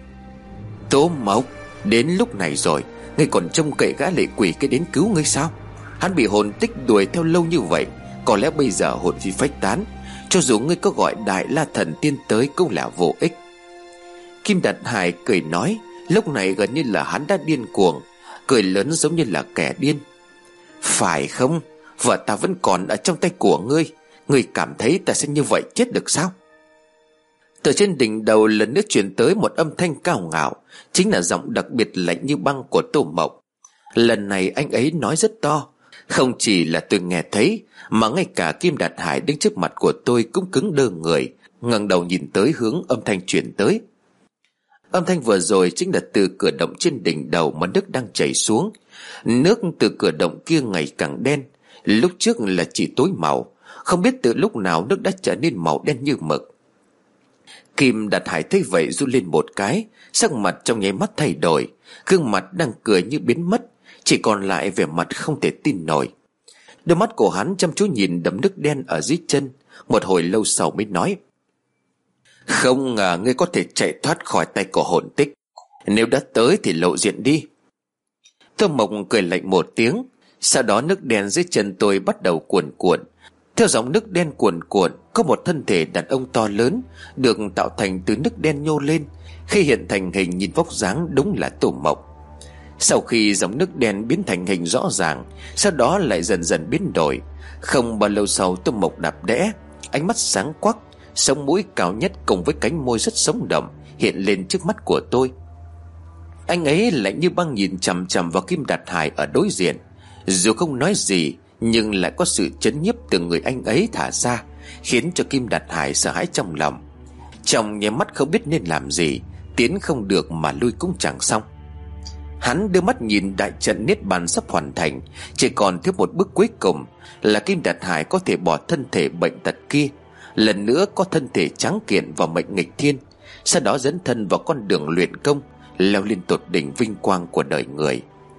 Tô Mộc, đến lúc này rồi, ngươi còn trông cậy gã lệ quỷ cái đến cứu ngươi sao? Hắn bị hồn tích đuổi theo lâu như vậy, có lẽ bây giờ hồn phi phách tán, cho dù ngươi có gọi Đại La Thần Tiên tới cũng là vô ích. Kim Đạt Hải cười nói, lúc này gần như là hắn đã điên cuồng, cười lớn giống như là kẻ điên. Phải không? Vợ ta vẫn còn ở trong tay của ngươi. Ngươi cảm thấy ta sẽ như vậy chết được sao? Từ trên đỉnh đầu lần nữa truyền tới một âm thanh cao ngạo, chính là giọng đặc biệt lạnh như băng của Tô Mộc. Lần này anh ấy nói rất to, không chỉ là tôi nghe thấy, mà ngay cả Kim Đạt Hải đứng trước mặt của tôi cũng cứng đơ người, ngẩng đầu nhìn tới hướng âm thanh truyền tới. Âm thanh vừa rồi chính là từ cửa động trên đỉnh đầu mà nước đang chảy xuống. Nước từ cửa động kia ngày càng đen, lúc trước là chỉ tối màu, không biết từ lúc nào nước đã trở nên màu đen như mực. Kim Đạt Hải thấy vậy run lên một cái, sắc mặt trong nháy mắt thay đổi, gương mặt đang cười như biến mất, chỉ còn lại vẻ mặt không thể tin nổi. Đôi mắt của hắn chăm chú nhìn đầm nước đen ở dưới chân, một hồi lâu sau mới nói: Không ngờ ngươi có thể chạy thoát khỏi tay của hồn tích. Nếu đã tới thì lộ diện đi. Tô Mộc cười lạnh một tiếng, sau đó nước đen dưới chân tôi bắt đầu cuồn cuộn. Theo dòng nước đen cuồn cuộn, có một thân thể đàn ông to lớn được tạo thành từ nước đen nhô lên. Khi hiện thành hình nhìn vóc dáng đúng là Tô Mộc. Sau khi dòng nước đen biến thành hình rõ ràng, sau đó lại dần dần biến đổi. Không bao lâu sau, Tô Mộc đạp đẽ, ánh mắt sáng quắc, sống mũi cao nhất cùng với cánh môi rất sống động hiện lên trước mắt của tôi. Anh ấy lại như băng nhìn chằm chằm vào Kim Đạt Hải ở đối diện. Dù không nói gì, nhưng lại có sự chấn nhiếp từ người anh ấy thả ra, khiến cho Kim Đạt Hải sợ hãi trong lòng. Trong nháy mắt không biết nên làm gì, tiến không được mà lui cũng chẳng xong. Hắn đưa mắt nhìn đại trận niết bàn sắp hoàn thành, chỉ còn thiếu một bước cuối cùng là Kim Đạt Hải có thể bỏ thân thể bệnh tật kia, lần nữa có thân thể tráng kiện và mệnh nghịch thiên, sau đó dấn thân vào con đường luyện công, leo lên tột đỉnh vinh quang của đời người.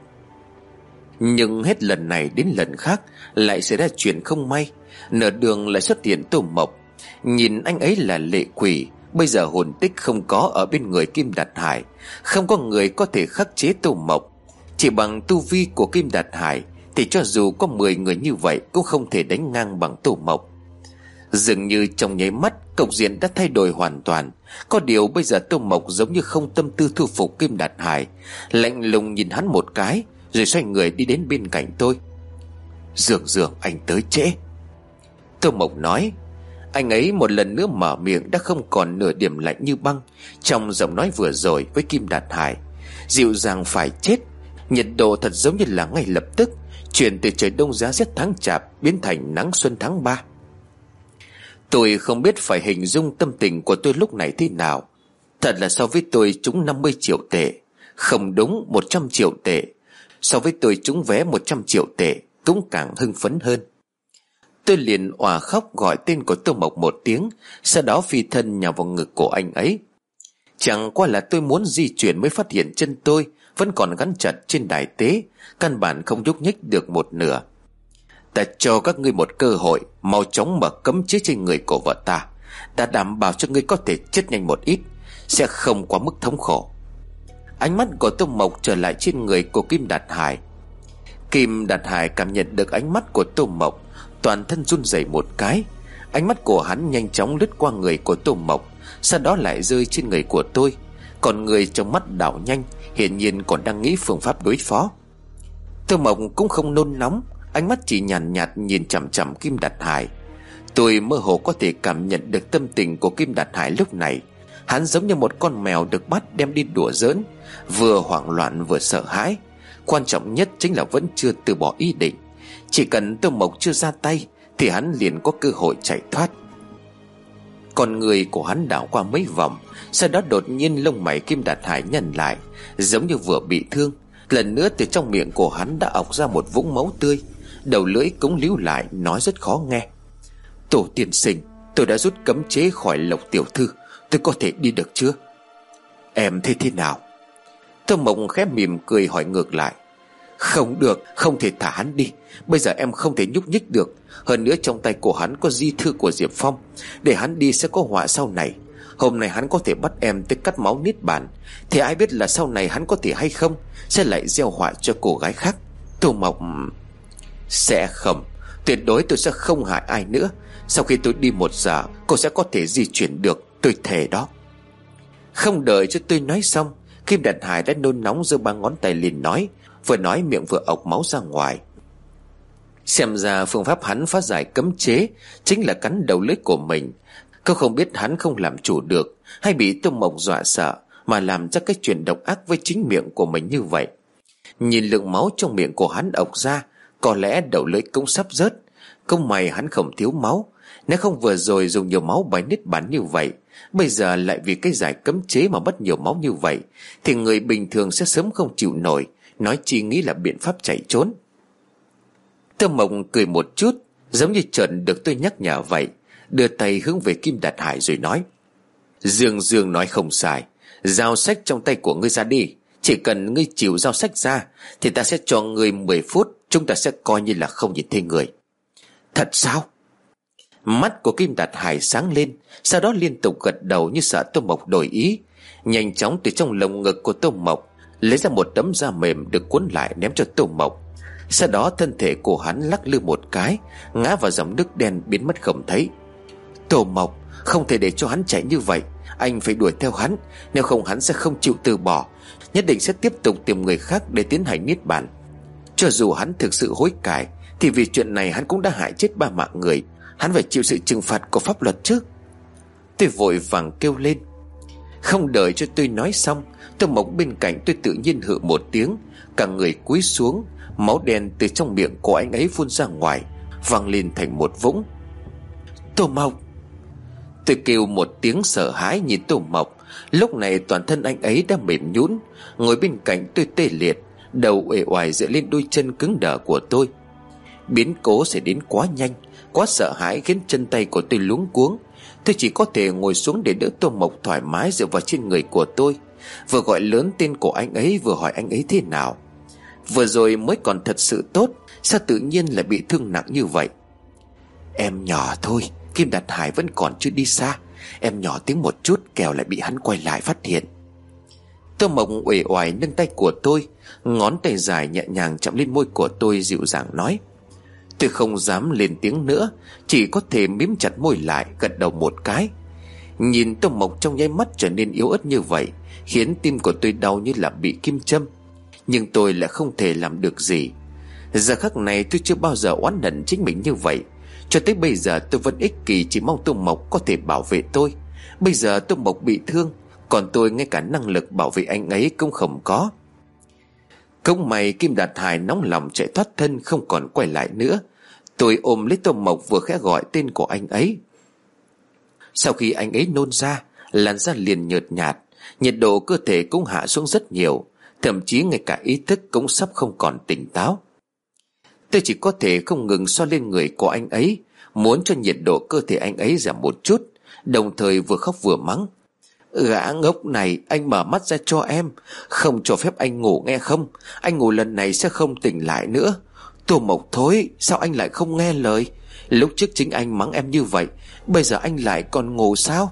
Nhưng hết lần này đến lần khác lại xảy ra chuyện không may. Nửa đường lại xuất hiện Tô Mộc. Nhìn anh ấy là lệ quỷ, bây giờ hồn tích không có ở bên người Kim Đạt Hải, không có người có thể khắc chế Tô Mộc. Chỉ bằng tu vi của Kim Đạt Hải thì cho dù có mười người như vậy cũng không thể đánh ngang bằng Tô Mộc. Dường như trong nháy mắt cục diện đã thay đổi hoàn toàn. Có điều bây giờ Tô Mộc giống như không tâm tư thu phục Kim Đạt Hải, lạnh lùng nhìn hắn một cái rồi xoay người đi đến bên cạnh tôi. "Dường dường anh tới trễ." Tô Mộc nói. Anh ấy một lần nữa mở miệng đã không còn nửa điểm lạnh như băng trong giọng nói vừa rồi với Kim Đạt Hải. Dịu dàng phải chết. Nhiệt độ thật giống như là ngay lập tức chuyển từ trời đông giá rét tháng chạp biến thành nắng xuân tháng ba. Tôi không biết phải hình dung tâm tình của tôi lúc này thế nào. Thật là so với tôi trúng năm mươi triệu tệ, không đúng một trăm triệu tệ, so với tôi trúng vé một trăm triệu tệ cũng càng hưng phấn hơn. Tôi liền òa khóc gọi tên của Tô Mộc một tiếng, sau đó phi thân nhào vào ngực của anh ấy. Chẳng qua là tôi muốn di chuyển mới phát hiện chân tôi vẫn còn gắn chặt trên đài tế, căn bản không nhúc nhích được một nửa. "Ta cho các ngươi một cơ hội, mau chóng mở cấm chế trên người của vợ ta. Ta đảm bảo cho ngươi có thể chết nhanh một ít, sẽ không quá mức thống khổ." Ánh mắt của Tô Mộc trở lại trên người của Kim Đạt Hải. Kim Đạt Hải cảm nhận được ánh mắt của Tô Mộc, toàn thân run rẩy một cái. Ánh mắt của hắn nhanh chóng lướt qua người của Tô Mộc, sau đó lại rơi trên người của tôi. Còn người trong mắt đảo nhanh, hiển nhiên còn đang nghĩ phương pháp đối phó. Tô Mộc cũng không nôn nóng, ánh mắt chỉ nhàn nhạt, nhạt nhìn chằm chằm Kim Đạt Hải. Tôi mơ hồ có thể cảm nhận được tâm tình của Kim Đạt Hải lúc này. Hắn giống như một con mèo được bắt đem đi đùa giỡn, vừa hoảng loạn vừa sợ hãi. Quan trọng nhất chính là vẫn chưa từ bỏ ý định. Chỉ cần Tô Mộc chưa ra tay thì hắn liền có cơ hội chạy thoát. Con người của hắn đảo qua mấy vòng, sau đó đột nhiên lông mày Kim Đạt Hải nhăn lại, giống như vừa bị thương. Lần nữa từ trong miệng của hắn đã ọc ra một vũng máu tươi, đầu lưỡi cũng líu lại, nói rất khó nghe: "Tổ tiên sinh, tôi đã rút cấm chế khỏi Lộc tiểu thư, tôi có thể đi được chưa?" "Em thấy thế nào?" Tô Mộc khẽ mỉm cười hỏi ngược lại. "Không được, không thể thả hắn đi. Bây giờ em không thể nhúc nhích được. Hơn nữa trong tay của hắn có di thư của Diệp Phong. Để hắn đi sẽ có họa sau này. Hôm nay hắn có thể bắt em tới cắt máu niết bàn, thì ai biết là sau này hắn có thể hay không sẽ lại gieo họa cho cô gái khác." Tô Mộc: "Sẽ không, tuyệt đối tôi sẽ không hại ai nữa. Sau khi tôi đi một giờ, cô sẽ có thể di chuyển được, tôi thề đó." Không đợi cho tôi nói xong, Kim Đạt Hải đã nôn nóng giơ ba ngón tay lên nói, vừa nói miệng vừa ọc máu ra ngoài. Xem ra phương pháp hắn phá giải cấm chế chính là cắn đầu lưỡi của mình. Cô không biết hắn không làm chủ được, hay bị Tô Mộc dọa sợ mà làm ra cái chuyện độc ác với chính miệng của mình như vậy. Nhìn lượng máu trong miệng của hắn ọc ra, có lẽ đầu lưỡi cũng sắp rớt. Không may hắn không thiếu máu. Nếu không vừa rồi dùng nhiều máu bài niết bàn như vậy, bây giờ lại vì cái giải cấm chế mà mất nhiều máu như vậy, thì người bình thường sẽ sớm không chịu nổi, nói chi nghĩ là biện pháp chạy trốn. Tô Mộc cười một chút, giống như chợt được tôi nhắc nhở vậy, đưa tay hướng về Kim Đạt Hải rồi nói: "Dương Dương nói không sai, giao sách trong tay của ngươi ra đi. Chỉ cần ngươi chịu giao sách ra thì ta sẽ cho ngươi mười phút, chúng ta sẽ coi như là không nhìn thấy người." "Thật sao?" Mắt của Kim Đạt Hải sáng lên, sau đó liên tục gật đầu như sợ Tô Mộc đổi ý. Nhanh chóng từ trong lồng ngực của Tô Mộc lấy ra một tấm da mềm được cuốn lại ném cho Tô Mộc. Sau đó thân thể của hắn lắc lư một cái, ngã vào dòng nước đen biến mất không thấy. "Tô Mộc, không thể để cho hắn chạy như vậy. Anh phải đuổi theo hắn, nếu không hắn sẽ không chịu từ bỏ, nhất định sẽ tiếp tục tìm người khác để tiến hành niết bàn. Cho dù hắn thực sự hối cải thì vì chuyện này hắn cũng đã hại chết ba mạng người. Hắn phải chịu sự trừng phạt của pháp luật chứ." Tôi vội vàng kêu lên. Không đợi cho tôi nói xong, Tô Mộc bên cạnh tôi tự nhiên hự một tiếng, cả người cúi xuống, máu đen từ trong miệng của anh ấy phun ra ngoài, văng lên thành một vũng. "Tô Mộc!" Tôi kêu một tiếng sợ hãi nhìn Tô Mộc. Lúc này toàn thân anh ấy đã mềm nhũn, ngồi bên cạnh tôi tê liệt, đầu uể oải dựa lên đôi chân cứng đờ của tôi. Biến cố xảy đến quá nhanh, quá sợ hãi khiến chân tay của tôi luống cuống. Tôi chỉ có thể ngồi xuống để đỡ Tô Mộc thoải mái dựa vào trên người của tôi, vừa gọi lớn tên của anh ấy vừa hỏi anh ấy thế nào. Vừa rồi mới còn thật sự tốt, sao tự nhiên lại bị thương nặng như vậy? "Em nhỏ thôi, Kim Đạt Hải vẫn còn chưa đi xa. Em nhỏ tiếng một chút kẻo lại bị hắn quay lại phát hiện." Tô Mộc uể oải nâng tay của tôi, ngón tay dài nhẹ nhàng chạm lên môi của tôi, dịu dàng nói. Tôi không dám lên tiếng nữa, chỉ có thể mím chặt môi lại, gật đầu một cái. Nhìn Tô Mộc trong nháy mắt trở nên yếu ớt như vậy khiến tim của tôi đau như là bị kim châm. Nhưng tôi lại không thể làm được gì. Giờ khắc này tôi chưa bao giờ oán hận chính mình như vậy. Cho tới bây giờ tôi vẫn ích kỷ, chỉ mong Tô Mộc có thể bảo vệ tôi. Bây giờ Tô Mộc bị thương, còn tôi ngay cả năng lực bảo vệ anh ấy cũng không có. Không may Kim Đạt Hải nóng lòng chạy thoát thân, không còn quay lại nữa. Tôi ôm lấy Tô Mộc, vừa khẽ gọi tên của anh ấy. Sau khi anh ấy nôn ra, làn da liền nhợt nhạt, nhiệt độ cơ thể cũng hạ xuống rất nhiều, thậm chí ngay cả ý thức cũng sắp không còn tỉnh táo. Tôi chỉ có thể không ngừng xoa lên người của anh ấy, muốn cho nhiệt độ cơ thể anh ấy giảm một chút, đồng thời vừa khóc vừa mắng: Gã ngốc này, anh mở mắt ra cho em, không cho phép anh ngủ nghe không? Anh ngủ lần này sẽ không tỉnh lại nữa. Tô Mộc thối, sao anh lại không nghe lời? Lúc trước chính anh mắng em như vậy, bây giờ anh lại còn ngủ sao?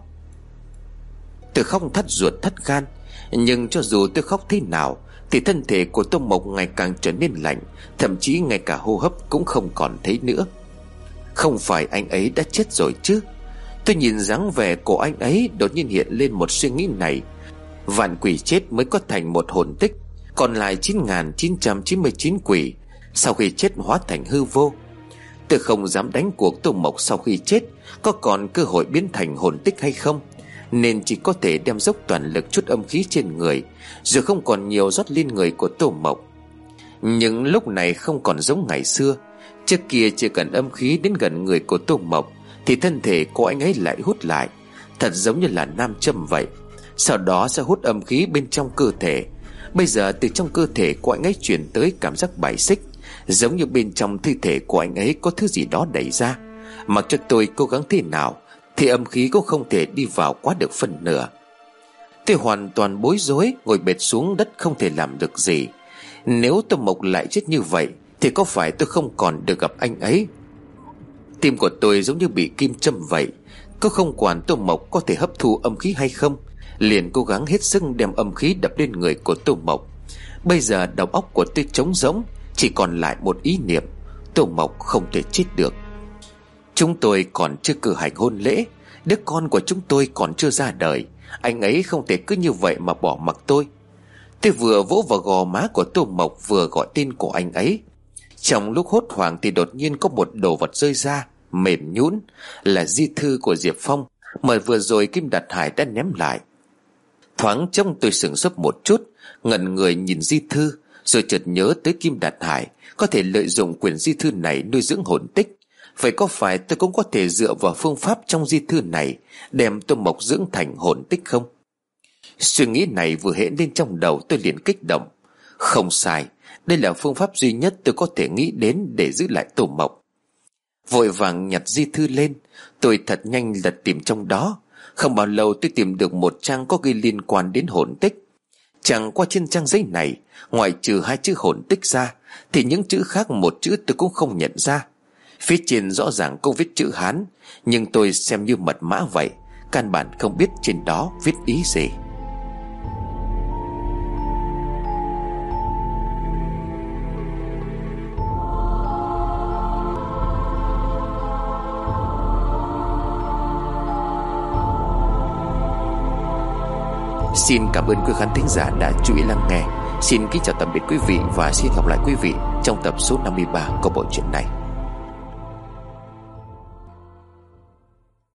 Tôi khóc thắt ruột thắt gan, nhưng cho dù tôi khóc thế nào thì thân thể của Tô Mộc ngày càng trở nên lạnh, thậm chí ngay cả hô hấp cũng không còn thấy nữa. Không phải anh ấy đã chết rồi chứ? Tôi nhìn dáng vẻ của anh ấy, đột nhiên hiện lên một suy nghĩ này. Vạn quỷ chết mới có thành một hồn tích, còn lại chín nghìn chín trăm chín mươi chín quỷ sau khi chết hóa thành hư vô. Tôi không dám đánh cuộc Tô Mộc sau khi chết có còn cơ hội biến thành hồn tích hay không, nên chỉ có thể đem dốc toàn lực chút âm khí trên người, rồi không còn nhiều rót lên người của Tô Mộc. Nhưng lúc này không còn giống ngày xưa. Trước kia chỉ cần âm khí đến gần người của Tô Mộc thì thân thể của anh ấy lại hút lại, thật giống như là nam châm vậy. Sau đó sẽ hút âm khí bên trong cơ thể. Bây giờ từ trong cơ thể của anh ấy truyền tới cảm giác bài xích, giống như bên trong thi thể của anh ấy có thứ gì đó đẩy ra. Mặc cho tôi cố gắng thế nào thì âm khí cũng không thể đi vào quá được phần nửa. Tôi hoàn toàn bối rối, ngồi bệt xuống đất không thể làm được gì. Nếu Tô Mộc lại chết như vậy thì có phải tôi không còn được gặp anh ấy? Tim của tôi giống như bị kim châm vậy. Có không quản Tô Mộc có thể hấp thu âm khí hay không, liền cố gắng hết sức đem âm khí đập lên người của Tô Mộc. Bây giờ đầu óc của tôi trống rỗng, chỉ còn lại một ý niệm: Tô Mộc không thể chết được. Chúng tôi còn chưa cử hành hôn lễ, đứa con của chúng tôi còn chưa ra đời. Anh ấy không thể cứ như vậy mà bỏ mặc tôi. Tôi vừa vỗ vào gò má của Tô Mộc, vừa gọi tên của anh ấy. Trong lúc hốt hoảng thì đột nhiên có một đồ vật rơi ra, mềm nhũn, là di thư của Diệp Phong mà vừa rồi Kim Đạt Hải đã ném lại. Thoáng trông tôi sửng sốt một chút, ngẩn người nhìn di thư, rồi chợt nhớ tới Kim Đạt Hải có thể lợi dụng quyển di thư này nuôi dưỡng hồn tích. Vậy có phải tôi cũng có thể dựa vào phương pháp trong di thư này đem Tô Mộc dưỡng thành hồn tích không? Suy nghĩ này vừa hiện lên trong đầu, tôi liền kích động. Không sai, đây là phương pháp duy nhất tôi có thể nghĩ đến để giữ lại Tô Mộc. Vội vàng nhặt di thư lên, tôi thật nhanh lật tìm trong đó. Không bao lâu tôi tìm được một trang có ghi liên quan đến hồn tích. Chẳng qua trên trang giấy này, ngoài trừ hai chữ hồn tích ra thì những chữ khác một chữ tôi cũng không nhận ra. Phía trên rõ ràng có viết chữ Hán, nhưng tôi xem như mật mã vậy, căn bản không biết trên đó viết ý gì. Xin cảm ơn quý khán thính giả đã chú ý lắng nghe. Xin kính chào tạm biệt quý vị và xin gặp lại quý vị trong tập số năm mươi ba của bộ truyện này.